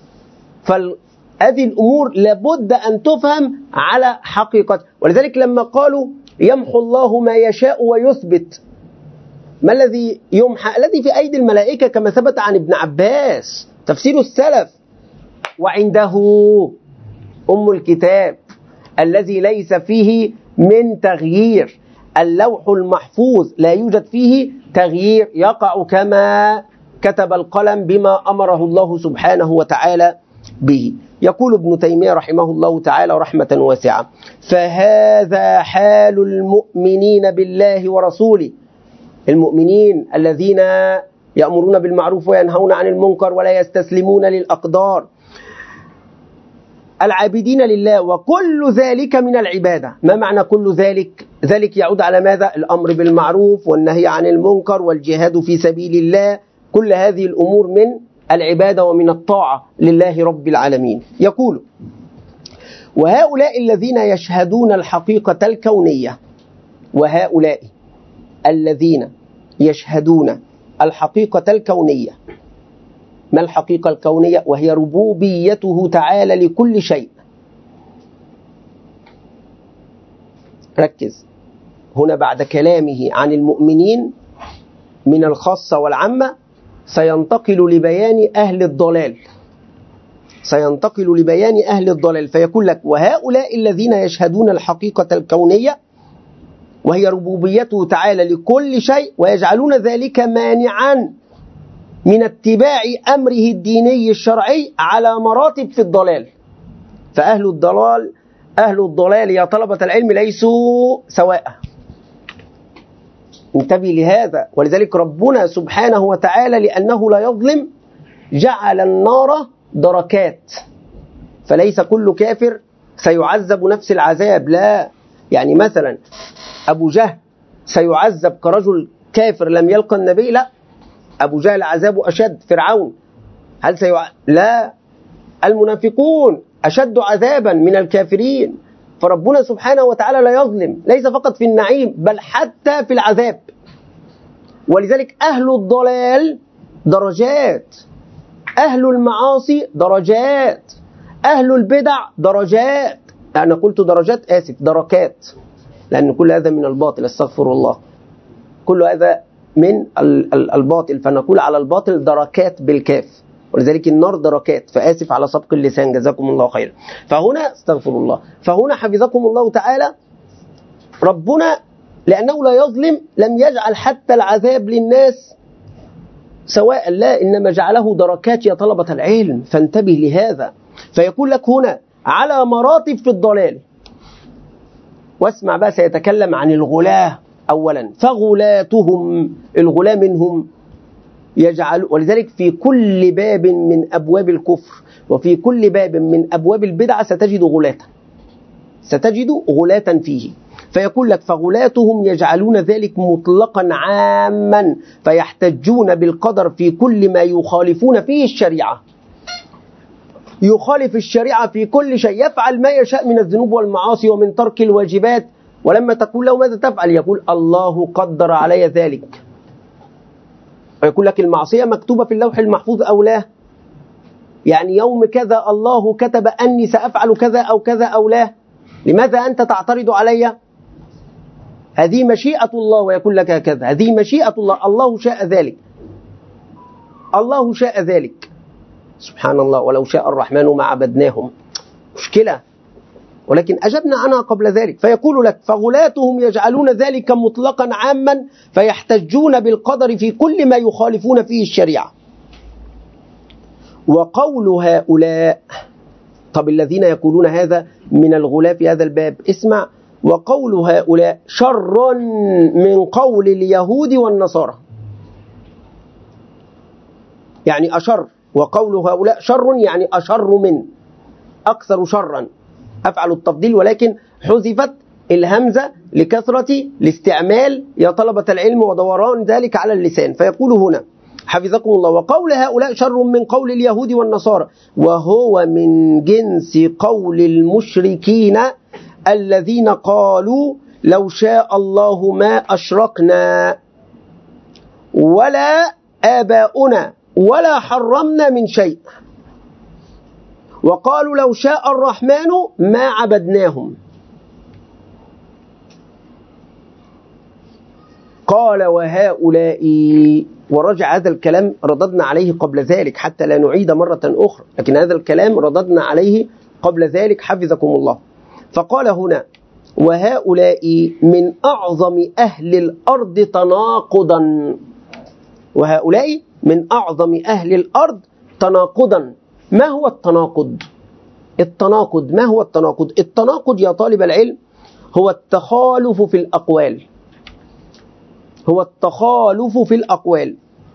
S1: فهذه الأمور لابد أن تفهم على حقيقة. ولذلك لما قالوا يمحو الله ما يشاء ويثبت، ما الذي يمحى؟ الذي في أيدي الملائكة، كما ثبت عن ابن عباس تفسير السلف، وعنده أم الكتاب الذي ليس فيه من تغيير. اللوح المحفوظ لا يوجد فيه تغيير، يقع كما كتب القلم بما أمره الله سبحانه وتعالى به. يقول ابن تيمية رحمه الله تعالى رحمة واسعة: فهذا حال المؤمنين بالله ورسوله، المؤمنين الذين يأمرون بالمعروف وينهون عن المنكر ولا يستسلمون للأقدار، العابدين لله، وكل ذلك من العبادة. ما معنى كل ذلك؟ ذلك يعود على ماذا؟ الأمر بالمعروف والنهي عن المنكر والجهاد في سبيل الله، كل هذه الأمور من العبادة ومن الطاعة لله رب العالمين. يقول: وهؤلاء الذين يشهدون الحقيقة الكونية، وهؤلاء الذين يشهدون الحقيقة الكونية. ما الحقيقة الكونية؟ وهي ربوبيته تعالى لكل شيء. ركز هنا، بعد كلامه عن المؤمنين من الخاصة والعامة سينتقل لبيان أهل الضلال. سينتقل لبيان أهل الضلال فيقول لك وهؤلاء الذين يشهدون الحقيقة الكونية وهي ربوبيته تعالى لكل شيء ويجعلون ذلك مانعا من اتباع أمره الديني الشرعي على مراتب في الضلال. فأهل الضلال أهل الضلال يا طلبة العلم ليسوا سواء. انتبه لهذا. ولذلك ربنا سبحانه وتعالى لأنه لا يظلم جعل النار دركات، فليس كل كافر سيعذب نفس العذاب، لا. يعني مثلا أبو جهل سيعذب كرجل كافر لم يلقى النبي؟ لا، أبو جهل عذابه أشد. فرعون هل سيع... لا، المنافقون أشد عذابا من الكافرين. فربنا سبحانه وتعالى لا يظلم، ليس فقط في النعيم بل حتى في العذاب. ولذلك أهل الضلال درجات، أهل المعاصي درجات، أهل البدع درجات. أنا قلت درجات، آسف، دركات، لأن كل هذا من الباطل، استغفر الله، كل هذا من الباطل، فنقول على الباطل دركات بالكاف، ولذلك النار دركات، فآسف على سبق اللسان، جزاكم الله خير. فهنا استغفر الله، فهنا حفظكم الله تعالى ربنا لأنه لا يظلم لم يجعل حتى العذاب للناس سواء، لا، إنما جعله دركات يا طلبة العلم، فانتبه لهذا. فيقول لك هنا على مراتب في الضلال. واسمع بقى، سيتكلم عن الغلاة أولا. فغلاتهم، الغلاة منهم يجعل، ولذلك في كل باب من أبواب الكفر وفي كل باب من أبواب البدعة ستجد غلاة، ستجد غلاة فيه. فيقول لك فغلاتهم يجعلون ذلك مطلقا عاما فيحتجون بالقدر في كل ما يخالفون فيه الشريعة. يخالف الشريعة في كل شيء، يفعل ما يشاء من الذنوب والمعاصي ومن ترك الواجبات، ولما تقول له ماذا تفعل يقول الله قدر علي ذلك. ويقول لك المعصية مكتوبة في اللوح المحفوظ أو لا، يعني يوم كذا الله كتب أني سأفعل كذا أو كذا أو لا، لماذا أنت تعترض علي؟ هذه مشيئة الله. ويقول لك هكذا، هذه مشيئة الله، الله شاء ذلك، الله شاء ذلك، سبحان الله، ولو شاء الرحمن ما عبدناهم. مشكلة، ولكن أجبنا عنها قبل ذلك. فيقول لك فغلاتهم يجعلون ذلك مطلقا عاما فيحتجون بالقدر في كل ما يخالفون فيه الشريعة. وقول هؤلاء، طب الذين يقولون هذا من الغلاة في هذا الباب، اسمع، وقول هؤلاء شر من قول اليهود والنصارى، يعني أشر. وقول هؤلاء شر يعني أشر من، أكثر شرا، أفعل التفضيل ولكن حذفت الهمزة لكثرة الاستعمال يا طلبة العلم ودوران ذلك على اللسان. فيقول هنا حفظكم الله وقول هؤلاء شر من قول اليهود والنصارى وهو من جنس قول المشركين الذين قالوا لو شاء الله ما أشركنا ولا آباؤنا ولا حرمنا من شيء، وقالوا لو شاء الرحمن ما عبدناهم. قال وهؤلاء، ورجع هذا الكلام رددنا عليه قبل ذلك حتى لا نعيد مرة أخرى، لكن هذا الكلام رددنا عليه قبل ذلك حفظكم الله. فقال هنا وهؤلاء من أعظم أهل الأرض تناقضا، وهؤلاء من أعظم أهل الأرض تناقضا. ما هو التناقض؟ التناقض ما هو التناقض؟ التناقض يا طالب العلم هو التخالف في الأقوال، هو التخالف في الأقوال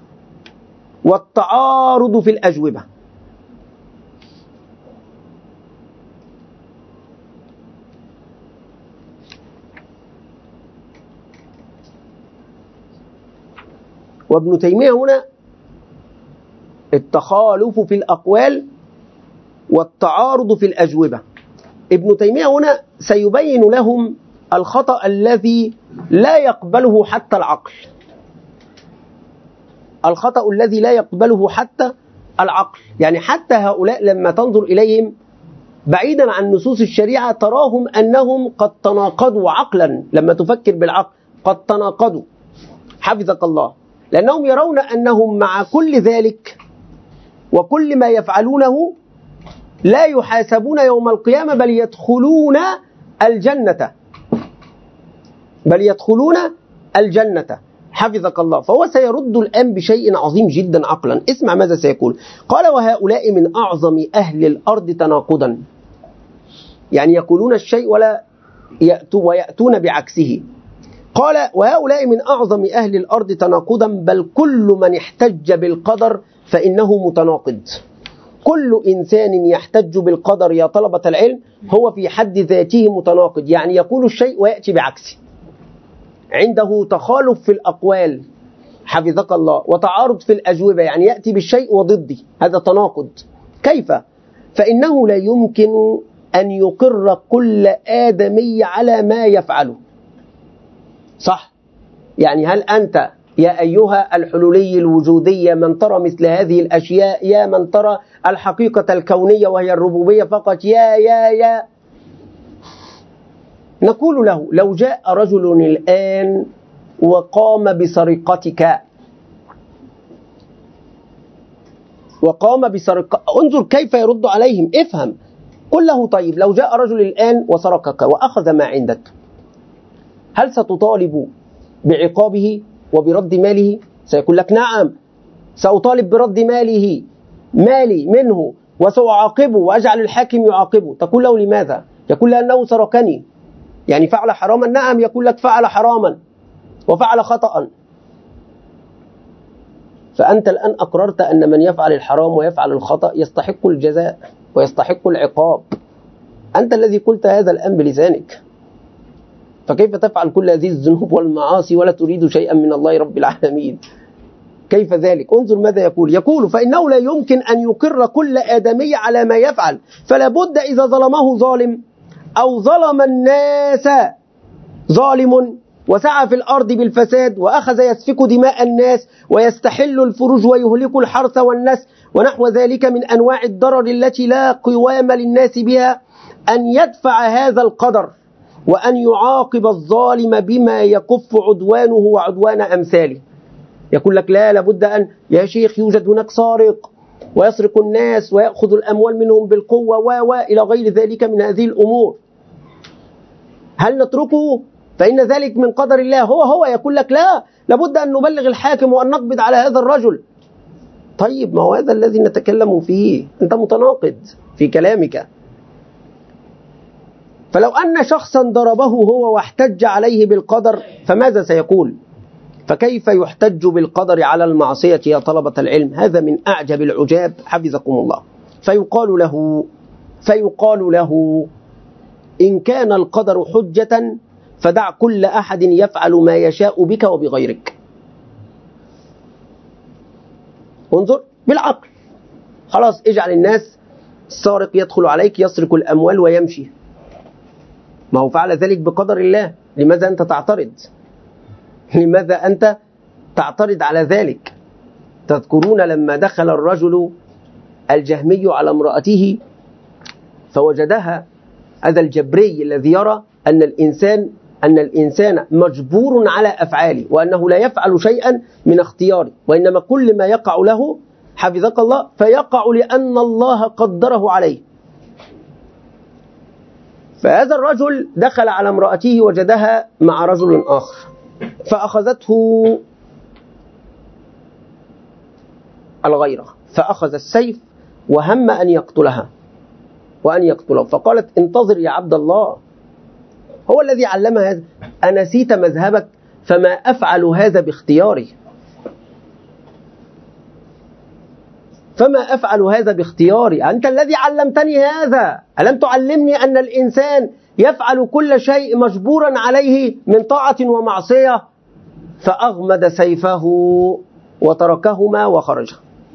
S1: والتعارض في الأجوبة. وابن تيمية هنا التخالف في الأقوال والتعارض في الأجوبة. ابن تيمية هنا سيبين لهم الخطأ الذي لا يقبله حتى العقل، الخطأ الذي لا يقبله حتى العقل. يعني حتى هؤلاء لما تنظر إليهم بعيدا عن نصوص الشريعة تراهم أنهم قد تناقضوا عقلا، لما تفكر بالعقل قد تناقضوا حفظك الله، لأنهم يرون أنهم مع كل ذلك وكل ما يفعلونه لا يحاسبون يوم القيامة بل يدخلون الجنة بل يدخلون الجنة حفظك الله. فهو سيرد الآن بشيء عظيم جدا عقلا. اسمع ماذا سيقول. قال وهؤلاء من أعظم أهل الأرض تناقضا، يعني يقولون الشيء ولا يأتوا ويأتون بعكسه. قال وهؤلاء من أعظم أهل الأرض تناقضا بل كل من احتج بالقدر فإنه متناقض. كل إنسان يحتج بالقدر يا طلبة العلم هو في حد ذاته متناقض، يعني يقول الشيء ويأتي بعكسه، عنده تخالف في الأقوال حفظك الله وتعارض في الأجوبة، يعني يأتي بالشيء وضده، هذا تناقض. كيف؟ فإنه لا يمكن أن يقر كل آدمي على ما يفعله. صح؟ يعني هل أنت يا أيها الحلولي الوجودية من ترى مثل هذه الأشياء، يا من ترى الحقيقة الكونية وهي الربوبية فقط، يا يا يا نقول له لو جاء رجل الآن وقام بسرقتك وقام بسرقة، انظر كيف يرد عليهم. افهم. قل له طيب لو جاء رجل الآن وسرقك وأخذ ما عندك، هل ستطالب بعقابه وبرد ماله؟ سيقول لك نعم سأطالب برد ماله مالي منه وسأعاقبه وأجعل الحاكم يعاقبه. تقول له لماذا؟ يقول لأنه سرقني، يعني فعل حراما. نعم يقول لك فعل حراما وفعل خطأ. فأنت الآن أقررت أن من يفعل الحرام ويفعل الخطأ يستحق الجزاء ويستحق العقاب. أنت الذي قلت هذا الآن بلسانك، فكيف تفعل كل هذه الذنوب والمعاصي ولا تريد شيئا من الله رب العالمين؟ كيف ذلك؟ انظر ماذا يقول. يقول فإنه لا يمكن أن يقر كل آدمي على ما يفعل، فلا بد إذا ظلمه ظالم أو ظلم الناس ظالم وسعى في الأرض بالفساد وأخذ يسفك دماء الناس ويستحل الفروج ويهلك الحرث والنسل ونحو ذلك من أنواع الضرر التي لا قوام للناس بها، أن يدفع هذا القدر وأن يعاقب الظالم بما يكف عدوانه وعدوان أمثاله. يقول لك لا لابد أن يا شيخ يوجد هناك سارق ويسرق الناس ويأخذ الأموال منهم بالقوة و إلى غير ذلك من هذه الأمور، هل نتركه؟ فإن ذلك من قدر الله. هو هو يقول لك لا لابد أن نبلغ الحاكم وأن نقبض على هذا الرجل. طيب ما هو هذا الذي نتكلم فيه، أنت متناقض في كلامك. فلو أن شخصا ضربه هو واحتج عليه بالقدر فماذا سيقول؟ فكيف يحتج بالقدر على المعصية يا طلبة العلم؟ هذا من أعجب العجاب حفظكم الله. فيقال له فيقال له إن كان القدر حجة فدع كل أحد يفعل ما يشاء بك وبغيرك. انظر بالعقل، خلاص اجعل الناس، السارق يدخل عليك يسرق الأموال ويمشي، ما هو فعل ذلك بقدر الله، لماذا أنت تعترض؟ لماذا أنت تعترض على ذلك؟ تذكرون لما دخل الرجل الجهمي على امرأته فوجدها، هذا الجبري الذي يرى أن الإنسان أن الإنسان مجبور على أفعاله وأنه لا يفعل شيئا من اختياره، وإنما كل ما يقع له حفظك الله فيقع لأن الله قدره عليه. فهذا الرجل دخل على امرأته وجدها مع رجل آخر فأخذته الغيرة، فأخذ السيف وهم أن يقتلها وأن يقتله، فقالت انتظر يا عبد الله، هو الذي علمها هذا، أنسيت مذهبك؟ فما أفعل هذا باختياري، فما أفعل هذا باختياري، أنت الذي علمتني هذا، ألم تعلمني أن الإنسان يفعل كل شيء مجبورا عليه من طاعة ومعصية؟ فأغمد سيفه وتركهما وخرج.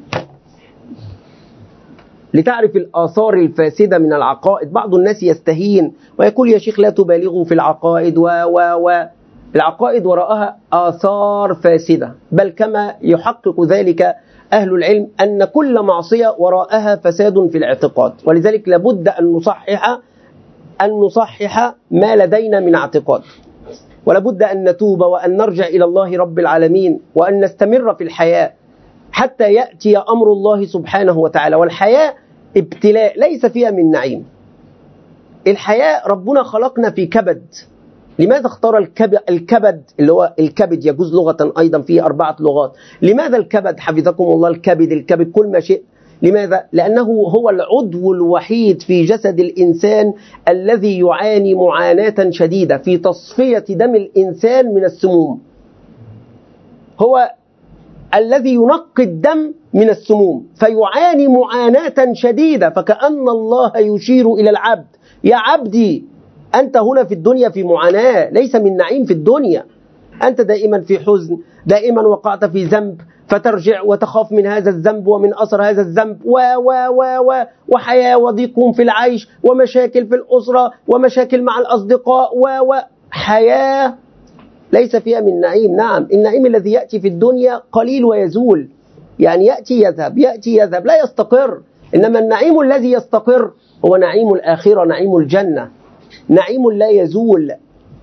S1: لتعرف الآثار الفاسدة من العقائد. بعض الناس يستهين ويقول يا شيخ لا تبالغوا في العقائد و و و العقائد وراءها آثار فاسدة، بل كما يحقق ذلك أهل العلم أن كل معصية وراءها فساد في الاعتقاد، ولذلك لابد أن نصحح أن نصحح ما لدينا من اعتقاد، ولابد أن نتوب وأن نرجع إلى الله رب العالمين وأن نستمر في الحياة حتى يأتي أمر الله سبحانه وتعالى. والحياة ابتلاء، ليس فيها من نعيم. الحياة ربنا خلقنا في كبد. لماذا اختار الكبد, الكبد اللي هو الكبد يجوز لغة أيضا فيه أربعة لغات. لماذا الكبد حفظكم الله؟ الكبد الكبد كل ما شئت. لماذا؟ لأنه هو العضو الوحيد في جسد الإنسان الذي يعاني معاناة شديدة في تصفية دم الإنسان من السموم. هو الذي ينقي الدم من السموم، فيعاني معاناة شديدة. فكأن الله يشير إلى العبد: يا عبدي أنت هنا في الدنيا في معاناة، ليس من نعيم في الدنيا. أنت دائما في حزن، دائما وقعت في ذنب فترجع وتخاف من هذا الذنب ومن أثر هذا الذنب و و و و وحياة وضيق في العيش ومشاكل في الأسرة ومشاكل مع الأصدقاء و و حياة ليس فيها من نعيم. نعم، النعيم الذي يأتي في الدنيا قليل ويزول، يعني يأتي يذهب يأتي يذهب لا يستقر. إنما النعيم الذي يستقر هو نعيم الآخرة، نعيم الجنة، نعيم لا يزول.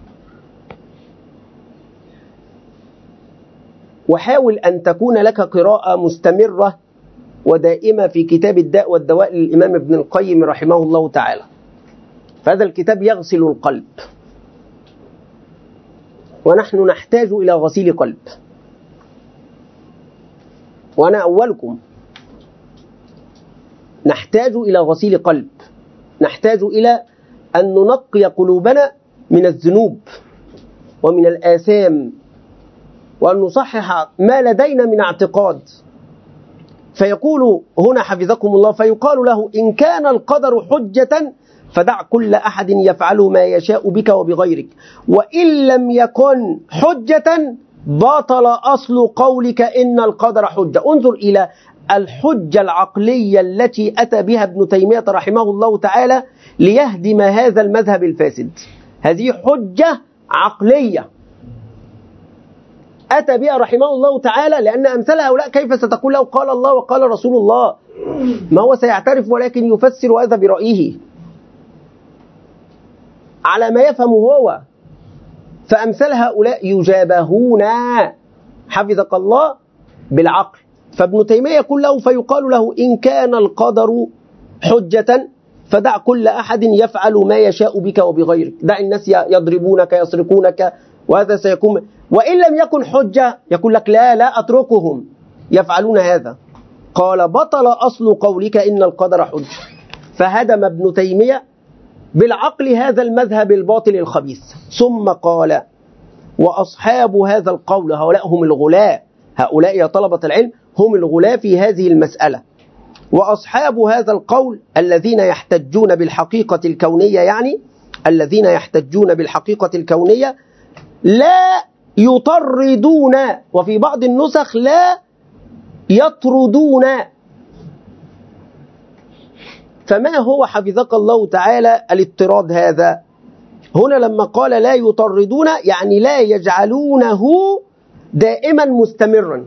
S1: وحاول أن تكون لك قراءة مستمرة ودائمة في كتاب الداء والدواء للإمام ابن القيم رحمه الله تعالى. فهذا الكتاب يغسل القلب، ونحن نحتاج إلى غسيل قلب، وأنا أولكم. نحتاج إلى غسيل قلب، نحتاج إلى أن ننقي قلوبنا من الذنوب ومن الآثام، وأن نصحح ما لدينا من اعتقاد. فيقول هنا حفظكم الله: فيقال له: إن كان القدر حجة فدع كل أحد يفعل ما يشاء بك وبغيرك، وإن لم يكن حجة بطل أصل قولك إن القدر حجة. انظر إلى الحجة العقلية التي أتى بها ابن تيمية رحمه الله تعالى ليهدم هذا المذهب الفاسد. هذه حجة عقلية أتى بها رحمه الله تعالى، لأن أمثال هؤلاء كيف ستقول له قال الله وقال رسول الله؟ ما هو سيعترف ولكن يفسر هذا برأيه على ما يفهم هو. فأمثال هؤلاء يجابهون حفظك الله بالعقل. فابن تيمية يقول له: فيقال له إن كان القدر حجة فدع كل أحد يفعل ما يشاء بك وبغيرك. دع الناس يضربونك يسرقونك وهذا سيكون. وإن لم يكن حجة يقول لك لا لا أتركهم يفعلون هذا. قال: بطل أصل قولك إن القدر حجة. فهدم ابن تيمية بالعقل هذا المذهب الباطل الخبيث. ثم قال: وأصحاب هذا القول هؤلاء هم الغلاة، هؤلاء يا طلبة العلم هم الغلاة في هذه المسألة. وأصحاب هذا القول الذين يحتجون بالحقيقة الكونية، يعني الذين يحتجون بالحقيقة الكونية لا يطردون، وفي بعض النسخ لا يطردون. فما هو حفظك الله تعالى الاضطراد هذا؟ هنا لما قال لا يطردون يعني لا يجعلونه دائما مستمرا،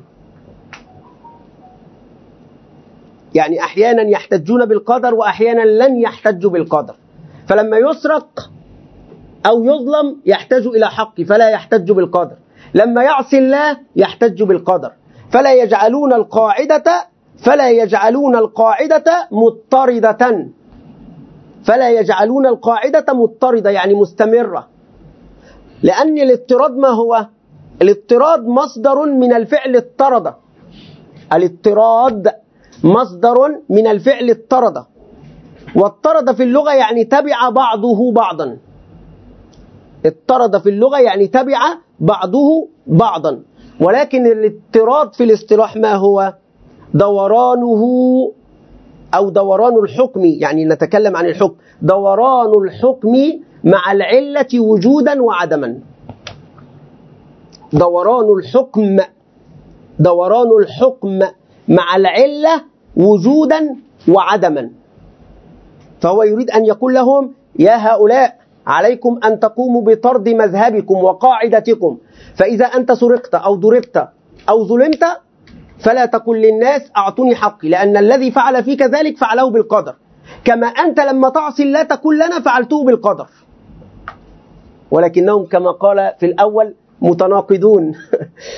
S1: يعني أحيانا يحتجون بالقدر وأحيانا لن يحتجوا بالقدر. فلما يسرق أو يظلم يحتاج إلى حق فلا يحتج بالقدر، لما يعصي الله يحتج بالقدر. فلا يجعلون القاعدة فلا يجعلون القاعدة مضطردة فلا يجعلون القاعدة مضطردة يعني مستمرة. لأن الاضطراد ما هو؟ الاضطراد مصدر من الفعل اضطرد. الاضطراد مصدر من الفعل اضطرد، واضطرد في اللغة يعني تبع بعضه بعضا. اضطرد في اللغة يعني تبع بعضه بعضا. ولكن الاضطراد في الاصطلاح ما هو؟ دورانه أو دوران الحكم، يعني نتكلم عن الحكم، دوران الحكم مع العلة وجودا وعدما. دوران الحكم دوران الحكم مع العلة وجودا وعدما. فهو يريد أن يقول لهم: يا هؤلاء عليكم أن تقوموا بطرد مذهبكم وقاعدتكم. فإذا أنت سرقت أو ضربت أو ظلمت فلا تقل للناس أعطوني حقي، لأن الذي فعل فيك ذلك فعله بالقدر. كما أنت لما تعصي لا تقول لنا فعلته بالقدر. ولكنهم كما قال في الأول متناقضون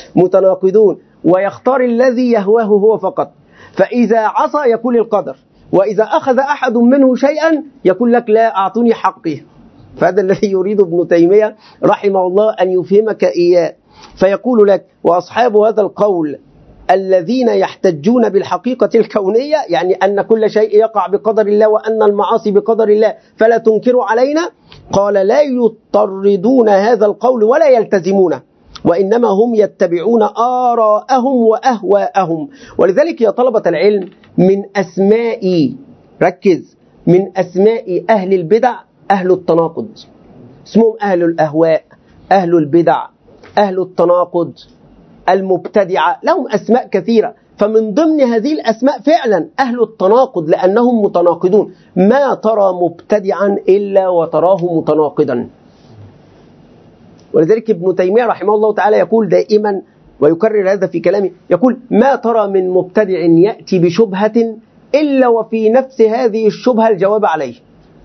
S1: متناقضون، ويختار الذي يهواه هو فقط. فإذا عصى يقول القدر، وإذا أخذ أحد منه شيئا يقول لك لا أعطوني حقي. فهذا الذي يريد ابن تيمية رحمه الله أن يفهمك إياه، فيقول لك وأصحاب هذا القول الذين يحتجون بالحقيقة الكونية، يعني أن كل شيء يقع بقدر الله وأن المعاصي بقدر الله فلا تنكروا علينا، قال لا يطردون هذا القول ولا يلتزمونه، وإنما هم يتبعون آراءهم وأهواءهم. ولذلك يا طلبة العلم من أسماء، ركز، من أسماء أهل البدع أهل التناقض، اسمهم أهل الأهواء، أهل البدع، أهل التناقض، المبتدعة، لهم أسماء كثيرة. فمن ضمن هذه الأسماء فعلا أهل التناقض، لأنهم متناقضون. ما ترى مبتدعا إلا وتراه متناقضا. ولذلك ابن تيمية رحمه الله تعالى يقول دائما ويكرر هذا في كلامه، يقول ما ترى من مبتدع يأتي بشبهة إلا وفي نفس هذه الشبهة الجواب عليه،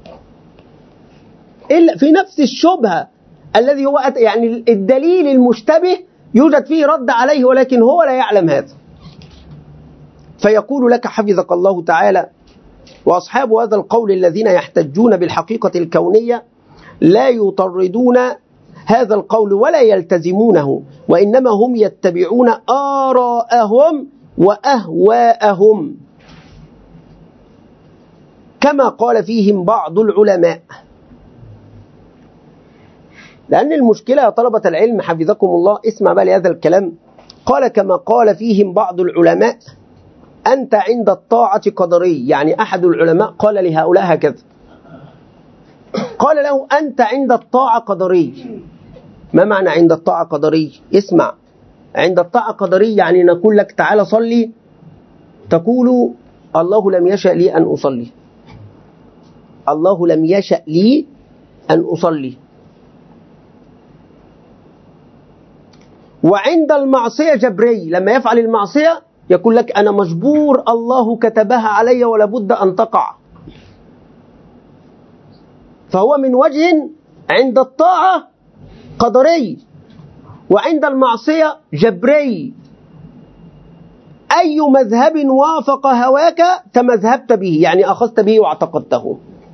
S1: إلا في نفس الشبهة الذي هو يعني الدليل المشتبه يوجد فيه رد عليه، ولكن هو لا يعلم هذا. فيقول لك حفظك الله تعالى وأصحاب هذا القول الذين يحتجون بالحقيقة الكونية لا يطردون هذا القول ولا يلتزمونه، وإنما هم يتبعون آراءهم وأهواءهم، كما قال فيهم بعض العلماء. لأن المشكلة يا طلبة العلم حفظكم الله، اسمع بقى لهذا الكلام، قال كما قال فيهم بعض العلماء أنت عند الطاعة قدري. يعني أحد العلماء قال لهؤلاء هكذا، قال له أنت عند الطاعة قدري. ما معنى عند الطاعة قدري؟ اسمع، عند الطاعة قدري يعني نقول لك تعال صلي، تقول الله لم يشأ لي أن أصلي، الله لم يشأ لي أن أصلي. وعند المعصية جبري، لما يفعل المعصية يقول لك أنا مجبور، الله كتبها علي ولا بد أن تقع. فهو من وجه عند الطاعة قدري، وعند المعصية جبري. أي مذهب وافق هواك تمذهبت به، يعني أخذت به واعتقدته.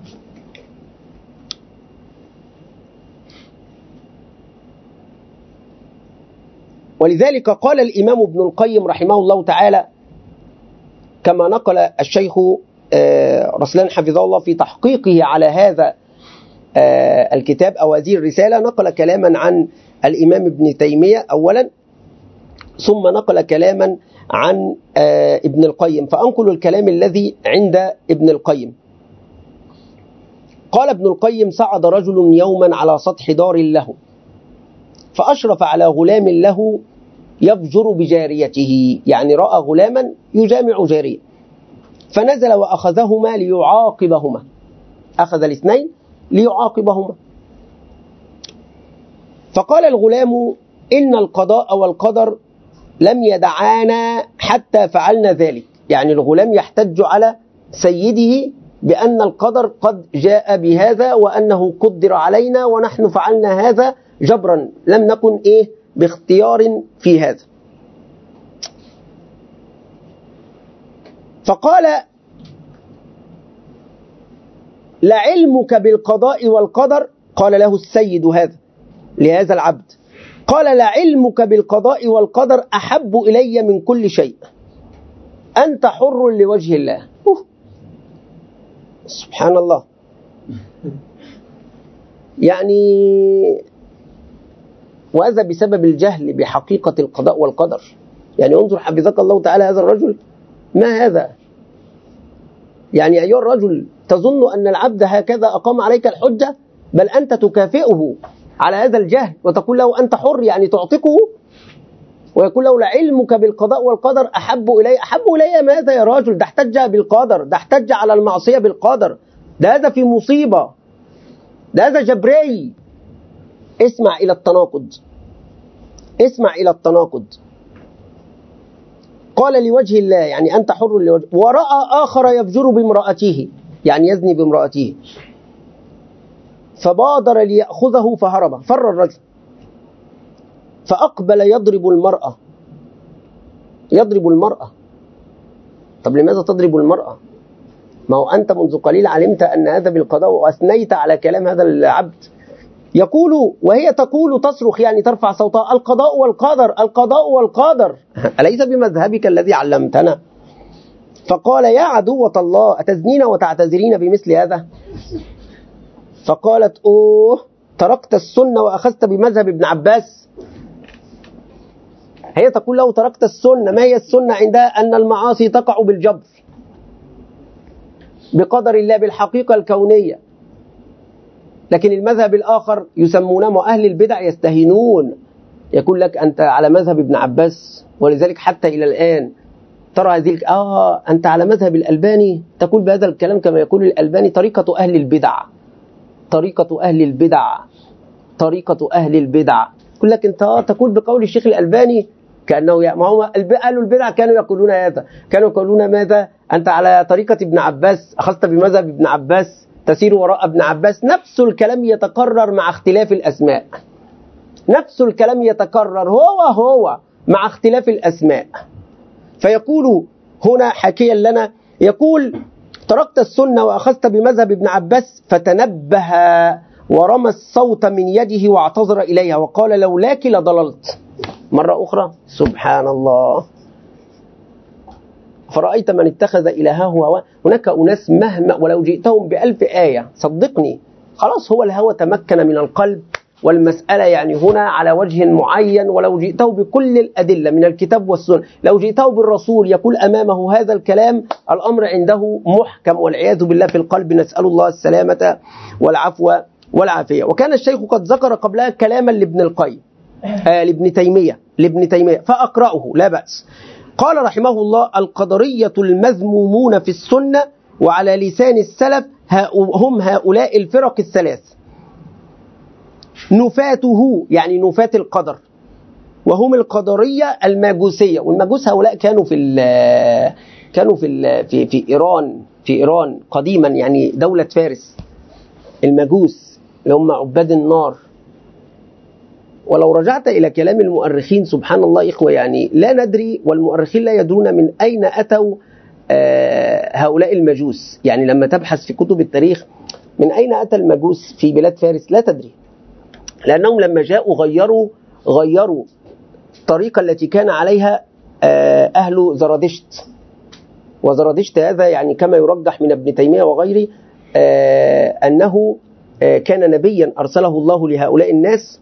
S1: ولذلك قال الإمام ابن القيم رحمه الله تعالى كما نقل الشيخ رسلان حفظه الله في تحقيقه على هذا الكتاب أو هذه الرسالة، نقل كلاما عن الإمام ابن تيمية أولا، ثم نقل كلاما عن ابن القيم. فأنقل الكلام الذي عند ابن القيم. قال ابن القيم صعد رجل يوما على سطح دار له، فأشرف على غلام له يفجر بجاريته، يعني رأى غلاما يجامع جارية، فنزل وأخذهما ليعاقبهما، أخذ الاثنين ليعاقبهما. فقال الغلام إن القضاء والقدر لم يدعانا حتى فعلنا ذلك. يعني الغلام يحتج على سيده بأن القدر قد جاء بهذا وأنه قدر علينا ونحن فعلنا هذا جبرا، لم نكن إيه باختيار في هذا. فقال لعلمك بالقضاء والقدر، قال له السيد هذا لهذا العبد، قال لعلمك بالقضاء والقدر أحب إلي من كل شيء، أنت حر لوجه الله. أوه. سبحان الله. يعني وهذا بسبب الجهل بحقيقة القضاء والقدر. يعني انظر حفظك الله تعالى هذا الرجل، ما هذا؟ يعني أيها الرجل تظن أن العبد هكذا أقام عليك الحجة؟ بل أنت تكافئه على هذا الجهل وتقول له أنت حر، يعني تعتقه، ويقول له لعلمك بالقضاء والقدر أحب إلي. أحب إلي ماذا يا راجل؟ ده احتج بالقدر، ده احتج على المعصية بالقدر، ده هذا في مصيبة، ده هذا جبري. اسمع إلى التناقض، اسمع إلى التناقض. قال لوجه الله، يعني أنت حر لوجه. ورأى آخر يفجر بامرأته، يعني يزني بامرأته، فبادر ليأخذه فهرب، فر الرجل، فأقبل يضرب المرأة، يضرب المرأة. طب لماذا تضرب المرأة؟ ما هو أنت منذ قليل علمت أن هذا بالقضاء وأثنيت على كلام هذا العبد. يقول وهي تقول تصرخ يعني ترفع صوتها القضاء والقدر القضاء والقدر أليس بمذهبك الذي علمتنا؟ فقال يا عدوة الله أتزنين وتعتذرين بمثل هذا؟ فقالت أوه تركت السنة وأخذت بمذهب ابن عباس. هي تقول له تركت السنة. ما هي السنة عندها؟ أن المعاصي تقع بالجبر بقدر الله بالحقيقة الكونية. لكن المذهب الآخر يسمونه أهل البدع يستهينون، يقول لك أنت على مذهب ابن عباس. ولذلك حتى إلى الآن ترى هذه آه أنت على مذهب الألباني، تقول بهذا الكلام كما يقول الألباني طريقة أهل البدع طريقة أهل البدع طريقة أهل البدع. يقول لك أنت تقول بقول الشيخ الألباني كأنه يا ما هو أهل البدع كانوا يقولون هذا، كانوا يقولون ماذا؟ أنت على طريقة ابن عباس، أخذت بمذهب ابن عباس، تسير وراء ابن عباس. نفس الكلام يتكرر مع اختلاف الأسماء، نفس الكلام يتكرر هو هو مع اختلاف الأسماء. فيقول هنا حكيا لنا يقول تركت السنة وأخذت بمذهب ابن عباس، فتنبه ورمى الصوت من يده واعتذر إليها وقال لولاك لضللت. مرة أخرى سبحان الله. فرأيت من اتخذ إلهه هواه. هناك أناس مهما ولو جئتهم بألف آية صدقني خلاص هو الهوى تمكن من القلب، والمسألة يعني هنا على وجه معين. ولو جئته بكل الأدلة من الكتاب والسنة، لو جئته بالرسول يقول أمامه هذا الكلام، الأمر عنده محكم والعياذ بالله في القلب. نسأل الله السلامة والعفو والعافية. وكان الشيخ قد ذكر قبلها كلاما لابن القيم آه لابن تيمية لابن تيمية فأقرأه لا بأس. قال رحمه الله القدرية المذمومون في السنة وعلى لسان السلف هم هؤلاء الفرق الثلاث. نفاته يعني نفاة القدر، وهم القدرية الماجوسية. والماجوس هؤلاء كانوا في ال كانوا في ال في في إيران في إيران قديما، يعني دولة فارس. الماجوس اللي هم عباد النار. ولو رجعت إلى كلام المؤرخين سبحان الله إخوة يعني لا ندري، والمؤرخين لا يدرون من أين أتوا هؤلاء المجوس. يعني لما تبحث في كتب التاريخ من أين أتى المجوس في بلاد فارس لا تدري، لأنهم لما جاءوا غيروا غيروا الطريقة التي كان عليها أهل زرادشت. وزرادشت هذا يعني كما يرجح من ابن تيمية وغيره أنه كان نبيا أرسله الله لهؤلاء الناس،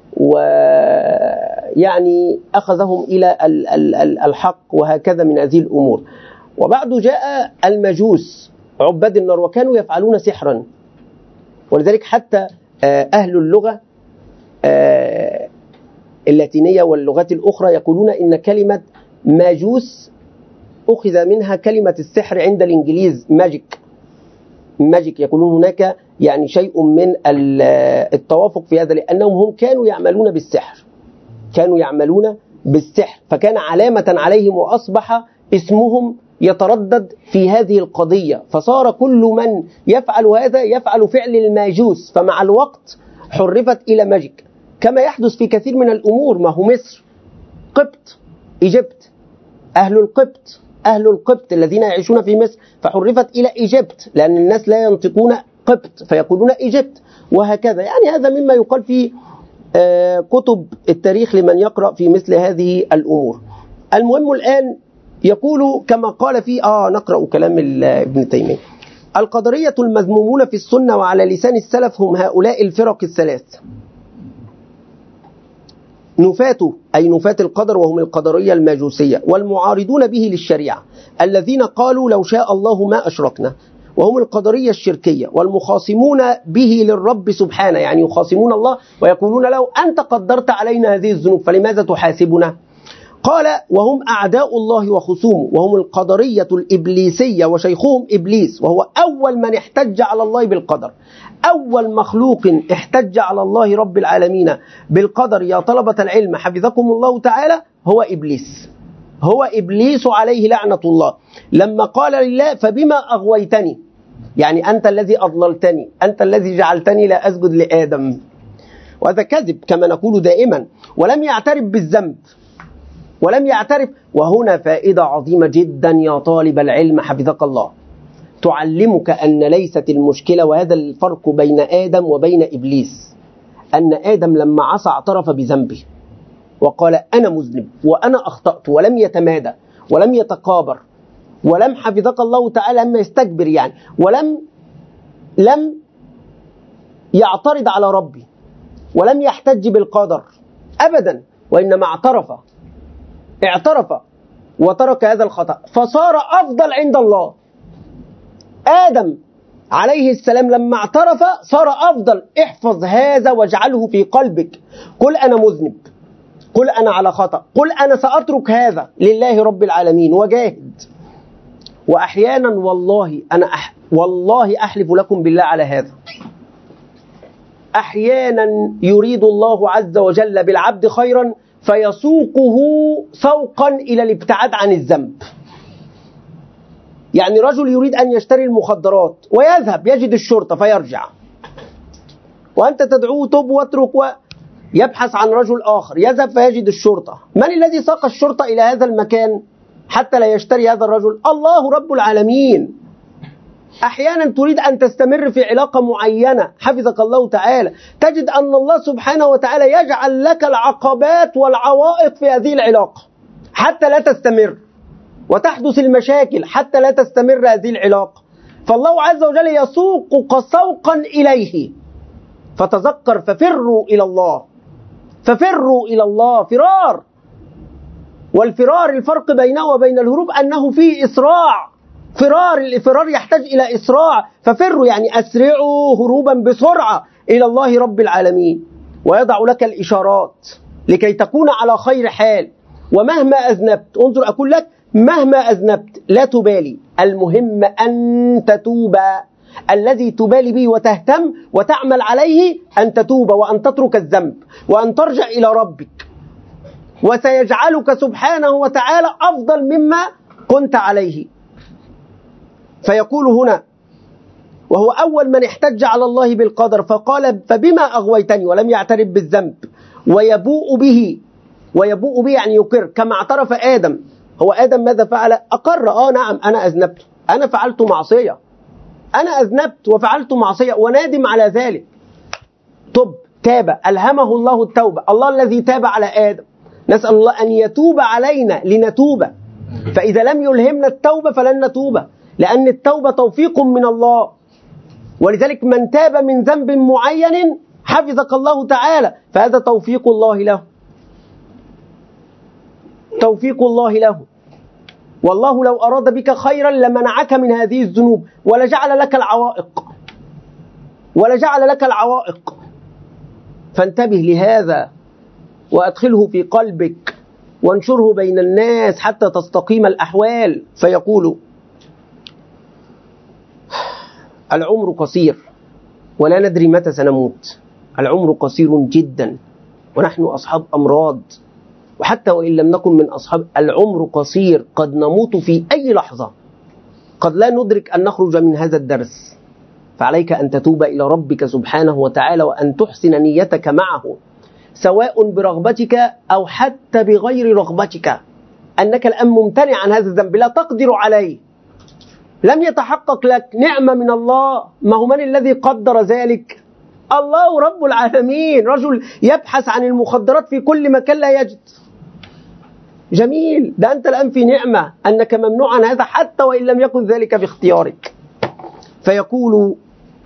S1: ويعني أخذهم إلى الحق وهكذا من هذه الأمور. وبعد جاء المجوس عباد النار وكانوا يفعلون سحرا. ولذلك حتى أهل اللغة اللاتينية واللغات الأخرى يقولون إن كلمة ماجوس أخذ منها كلمة السحر عند الإنجليز ماجيك. ماجيك يقولون هناك يعني شيء من التوافق في هذا، لأنهم هم كانوا يعملون بالسحر كانوا يعملون بالسحر فكان علامة عليهم، وأصبح اسمهم يتردد في هذه القضية. فصار كل من يفعل هذا يفعل فعل الماجوس، فمع الوقت حرفت إلى ماجيك، كما يحدث في كثير من الأمور. ما هو مصر، قبط، إيجبت، أهل القبط أهل القبط الذين يعيشون في مصر فحرفت إلى إيجبت، لأن الناس لا ينطقون قبط فيقولون إيجبت، وهكذا. يعني هذا مما يقال في كتب التاريخ لمن يقرأ في مثل هذه الأمور. المهم الآن يقول كما قال في آه نقرأ كلام ابن تيمية. القدرية المذمومون في السنة وعلى لسان السلف هم هؤلاء الفرق الثلاث. نفاته أي نفاة القدر وهم القدرية الماجوسية، والمعارضون به للشريعة الذين قالوا لو شاء الله ما أشركنا، وهم القدرية الشركية، والمخاصمون به للرب سبحانه، يعني يخاصمون الله ويقولون له أنت قدرت علينا هذه الذنوب فلماذا تحاسبنا؟ قال وهم أعداء الله وخصومه، وهم القدرية الإبليسية وشيخهم إبليس، وهو أول من احتج على الله بالقدر. أول مخلوق احتج على الله رب العالمين بالقدر يا طلبة العلم حفظكم الله تعالى هو إبليس. هو إبليس عليه لعنة الله، لما قال لله فبما أغويتني، يعني أنت الذي أضللتني، أنت الذي جعلتني لا أسجد لآدم. وهذا كذب كما نقول دائما. ولم يعترف بالذنب ولم يعترف. وهنا فائدة عظيمة جدا يا طالب العلم حفظك الله. تعلمك أن ليست المشكلة، وهذا الفرق بين آدم وبين إبليس، أن آدم لما عصى اعترف بذنبه وقال أنا مذنب وأنا أخطأت، ولم يتمادى ولم يتكابر ولم حفظك الله تعالى لما يستكبر يعني، ولم لم يعترض على ربي ولم يحتج بالقدر أبدا، وإنما اعترف اعترف وترك هذا الخطأ فصار أفضل عند الله. آدم عليه السلام لما اعترف صار أفضل. احفظ هذا واجعله في قلبك. قل أنا مذنب، قل أنا على خطأ، قل أنا سأترك هذا لله رب العالمين وجاهد. وأحيانا والله أنا أح والله أحلف لكم بالله على هذا، أحيانا يريد الله عز وجل بالعبد خيرا فيسوقه سوقا إلى الابتعاد عن الذنب. يعني رجل يريد أن يشتري المخدرات ويذهب يجد الشرطة فيرجع، وأنت تدعوه تب واترك، ويبحث عن رجل آخر يذهب فيجد الشرطة. من الذي ساق الشرطة إلى هذا المكان حتى لا يشتري هذا الرجل؟ الله رب العالمين. أحيانا تريد أن تستمر في علاقة معينة حفظك الله تعالى، تجد أن الله سبحانه وتعالى يجعل لك العقبات والعوائق في هذه العلاقة حتى لا تستمر، وتحدث المشاكل حتى لا تستمر هذه العلاقة. فالله عز وجل يسوقك سوقا إليه. فتذكر ففروا إلى الله، ففروا إلى الله فرار. والفرار الفرق بينه وبين الهروب أنه فيه إسراع. فرار الفرار يحتاج إلى إسراع، ففروا يعني أسرعوا هروبا بسرعة إلى الله رب العالمين، ويضع لك الإشارات لكي تكون على خير حال. ومهما أذنبت، انظر أقول لك مهما أذنبت لا تبالي، المهم أن تتوب. الذي تبالي به وتهتم وتعمل عليه أن تتوب وأن تترك الذنب وأن ترجع إلى ربك، وسيجعلك سبحانه وتعالى أفضل مما كنت عليه. فيقول هنا وهو أول من احتج على الله بالقدر فقال فبما أغويتني، ولم يعترف بالذنب ويبوء به. ويبوء به يعني يقر كما اعترف آدم. هو آدم ماذا فعل؟ أقر، آه نعم أنا أذنبت، أنا فعلت معصية، أنا أذنبت وفعلت معصية ونادم على ذلك. تب، تاب، ألهمه الله التوبة، الله الذي تاب على آدم. نسأل الله أن يتوب علينا لنتوب، فإذا لم يلهمنا التوبة فلن نتوب، لأن التوبة توفيق من الله. ولذلك من تاب من ذنب معين حفظك الله تعالى، فهذا توفيق الله له، توفيق الله له. والله لو أراد بك خيرا لمنعك من هذه الذنوب ولجعل لك العوائق، ولجعل لك العوائق. فانتبه لهذا وأدخله في قلبك وانشره بين الناس حتى تستقيم الأحوال. فيقول العمر قصير ولا ندري متى سنموت. العمر قصير جدا ونحن أصحاب أمراض، وحتى وإن لم نكن من أصحاب العمر قصير، قد نموت في أي لحظة، قد لا ندرك أن نخرج من هذا الدرس. فعليك أن تتوب إلى ربك سبحانه وتعالى وأن تحسن نيتك معه، سواء برغبتك أو حتى بغير رغبتك، أنك الآن ممتنع عن هذا الذنب لا تقدر عليه، لم يتحقق لك نعمة من الله. ما هو من الذي قدر ذلك؟ الله رب العالمين. رجل يبحث عن المخدرات في كل مكان لا يجد. جميل، ده أنت الآن في نعمة أنك ممنوع عن هذا حتى وإن لم يكن ذلك باختيارك. فيقول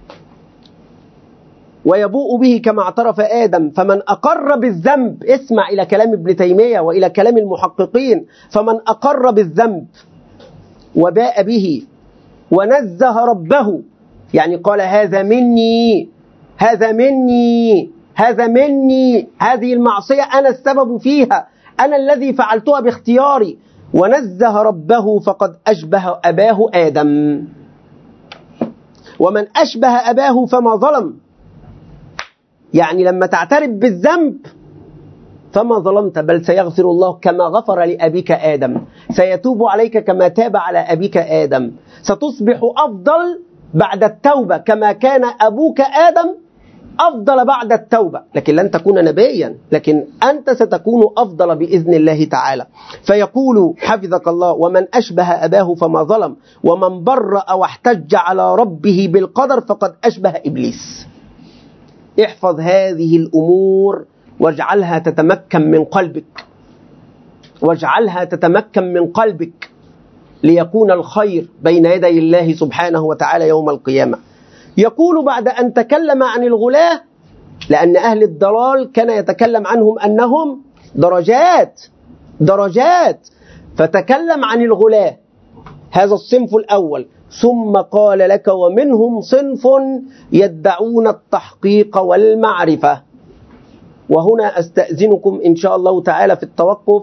S1: ويبوء به كما اعترف آدم. فمن أقر بالذنب، اسمع إلى كلام ابن تيمية وإلى كلام المحققين، فمن أقر بالذنب وباء به ونزه ربه، يعني قال هذا مني، هذا مني، هذا مني، هذه المعصية أنا السبب فيها، أنا الذي فعلتها باختياري، ونزه ربه فقد أشبه أباه آدم. ومن أشبه أباه فما ظلم. يعني لما تعترف بالذنب فما ظلمت، بل سيغفر الله كما غفر لأبيك آدم، سيتوب عليك كما تاب على أبيك آدم، ستصبح أفضل بعد التوبة كما كان أبوك آدم أفضل بعد التوبة، لكن لن تكون نبيا، لكن أنت ستكون أفضل بإذن الله تعالى. فيقول حفظك الله: ومن أشبه أباه فما ظلم، ومن برأ واحتج على ربه بالقدر فقد أشبه إبليس. احفظ هذه الأمور واجعلها تتمكن من قلبك، واجعلها تتمكن من قلبك ليكون الخير بين يدي الله سبحانه وتعالى يوم القيامة. يقول بعد أن تكلم عن الغلاة، لأن أهل الضلال كان يتكلم عنهم أنهم درجات درجات، فتكلم عن الغلاة، هذا الصنف الأول، ثم قال لك: ومنهم صنف يدعون التحقيق والمعرفة. وهنا أستأذنكم إن شاء الله تعالى في التوقف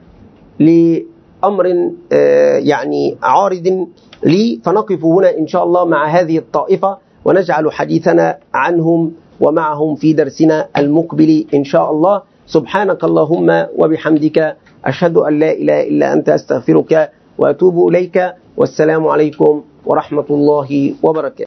S1: لأمر يعني عارض لي، فنقف هنا إن شاء الله مع هذه الطائفة ونجعل حديثنا عنهم ومعهم في درسنا المقبل إن شاء الله. سبحانك اللهم وبحمدك، أشهد أن لا إله إلا أنت، أستغفرك وأتوب إليك، والسلام عليكم ورحمة الله وبركاته.